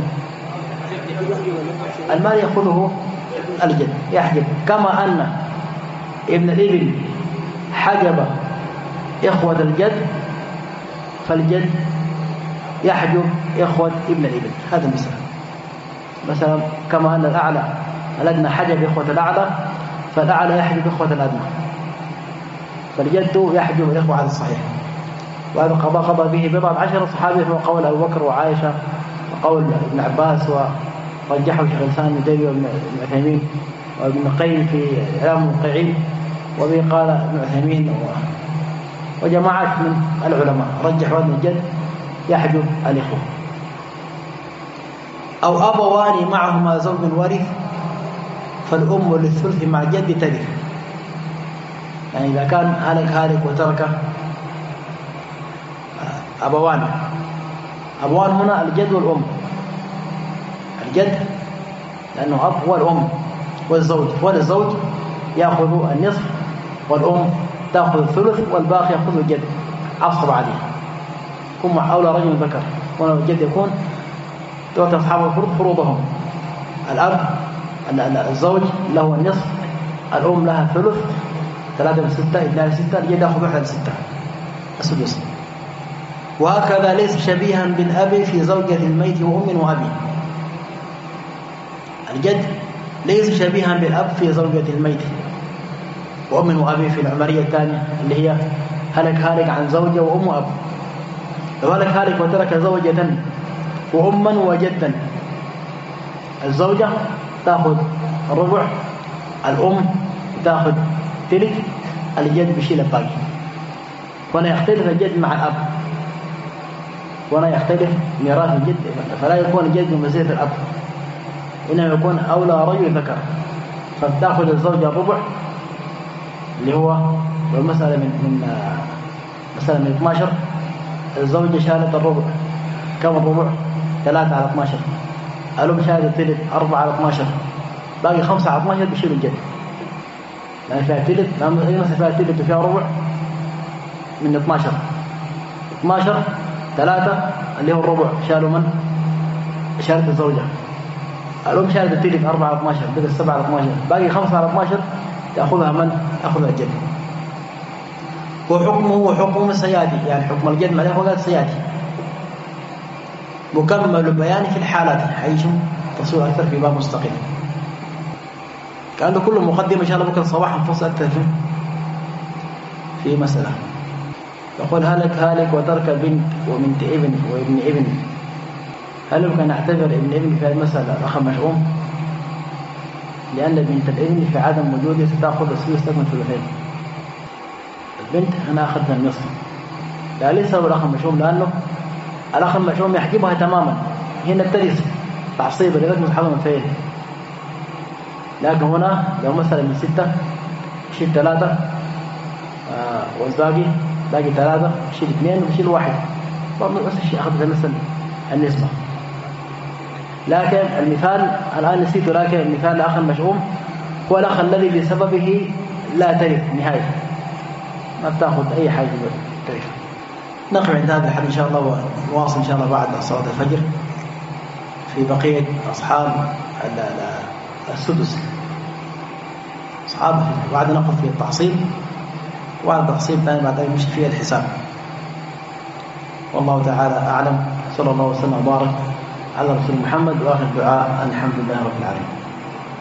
S1: المال يأخذه الجد يحجب، كما أن ابن الابن حجب إخوة الجد فالجد يحجب إخوة ابن الابن. هذا مثال. مثلا كما أن الأعلى الأدنى حجب إخوة الأعلى فالأعلى يحجب إخوة الأدنى، فالجد يحجب الإخوة على الصحيح. وهذا قضى قضى به بضع عشر صحابي، هو قول أبو بكر وعائشة وقول ابن عباس ورجحه شيخ الإسلام ابن تيمية وابن عثيمين وابن القيم في إعلام الموقعين، وبه قال ابن عثيمين وجماعات من العلماء رجحوا أن الجد يحجب الإخوة. أو أبوان معهما زوج ورث فالأم للثلث مع الجد ترث. يعني إذا كان هلك هالك وترك أبوان، أبوان هنا الجد والأم، الجد لأنه أب والأم والزوج، والزوج يأخذ النصف والأم تأخذ الثلث والباقي يأخذ الجد عصب عليه، هم أولى رجل ذكر، والجد يكون دول أصحاب الفروض فروضهم: الأب الزوج له النصف، الأم لها ثلث، ثلاثة من ستة، اثنان من ستة، الجد يأخذ واحد من ستة السدس. وهكذا ليس شبيها بالأب في زوجة الميت وأم وأبي. الجد ليس شبيها بالأب في زوجة الميت وأم وأبي في العمرية الثانية اللي هي هلك هالك عن زوجة وأم وأب. لو هلك هالك وترك زوجة وأما وجدا، الزوجة تأخذ الربع، الأم تأخذ ثلث، الجد بيشيل الباقي. وأنا يختلف الجد مع الأب، وأنا يختلف ميراث الجد، فلا يكون الجد بمنزلة الأب، إنما يكون أولى رجل ذكر، فتأخذ الزوجة الربع اللي هو المسألة من من مثلا من اثنا عشر، الزوجة شالت الربع، كم الربع؟ ثلاثة على اثنا عشر، الأم شالت الثلث أربعة على اثنا عشر، باقي خمسة على اثنا عشر بيشيل الجد، لأن فيها ثلث، لأن أي مسألة فيها ثلث وفيها ربع من اثنا عشر، اثنا عشر ثلاثة اللي هو الربع شالوا من؟ شالت الزوجة، الأم شالت الثلث أربعة على اثنا عشر، بقي سبعة على اثنا عشر، باقي خمسة على اثنا عشر تأخذها من؟ تأخذها الجد. وحكمه وحكم سياتي، يعني حكم الجد مع الإخوة سياتي مكمل بيان في الحالات، حيث تصوير أكثر في باب مستقل. كأنه كل مقدمة إن شاء الله بكرة صباحا نفصل أكثر في في مسألة. يقول: هلك هالك وترك بنت وبنت ابن وابن ابن، هل يمكن نعتبر ابن ابن في هذه المسألة أخا مشؤوم؟ لأن بنت الابن في عدم وجوده ستأخذ السدس تكمل ثلثين. البنت أنا أخذها النصف، لا ليس هو الأخ المشؤوم، لأنه الأخ المشؤوم يحجبها تماما، هنا ترث تعصيب لذلك متحضر من فعل. لكن هنا لو مثلا من ستة شيل ثلاثة آه والباقي باقي ثلاثة شيل اثنين وشيل واحد، نفس الشيء أخذ مثلا النسبة. لكن المثال الآن نسيته، لكن المثال الأخ المشؤوم هو الأخ الذي بسببه لا ترث نهاية، ما بتأخذ أي حاجة ترث. نقف عند هذا الحد إن شاء الله، ونواصل إن شاء الله بعد صلاة الفجر في بقية أصحاب السدس، أصحاب بعد نقف في التعصيب، وعلى التعصيب ثاني بعد ذلك نمشي فيه الحساب. والله تعالى أعلم. صلى الله وسلم وبارك على رسول محمد، وآخر الدعاء الحمد لله رب العالمين.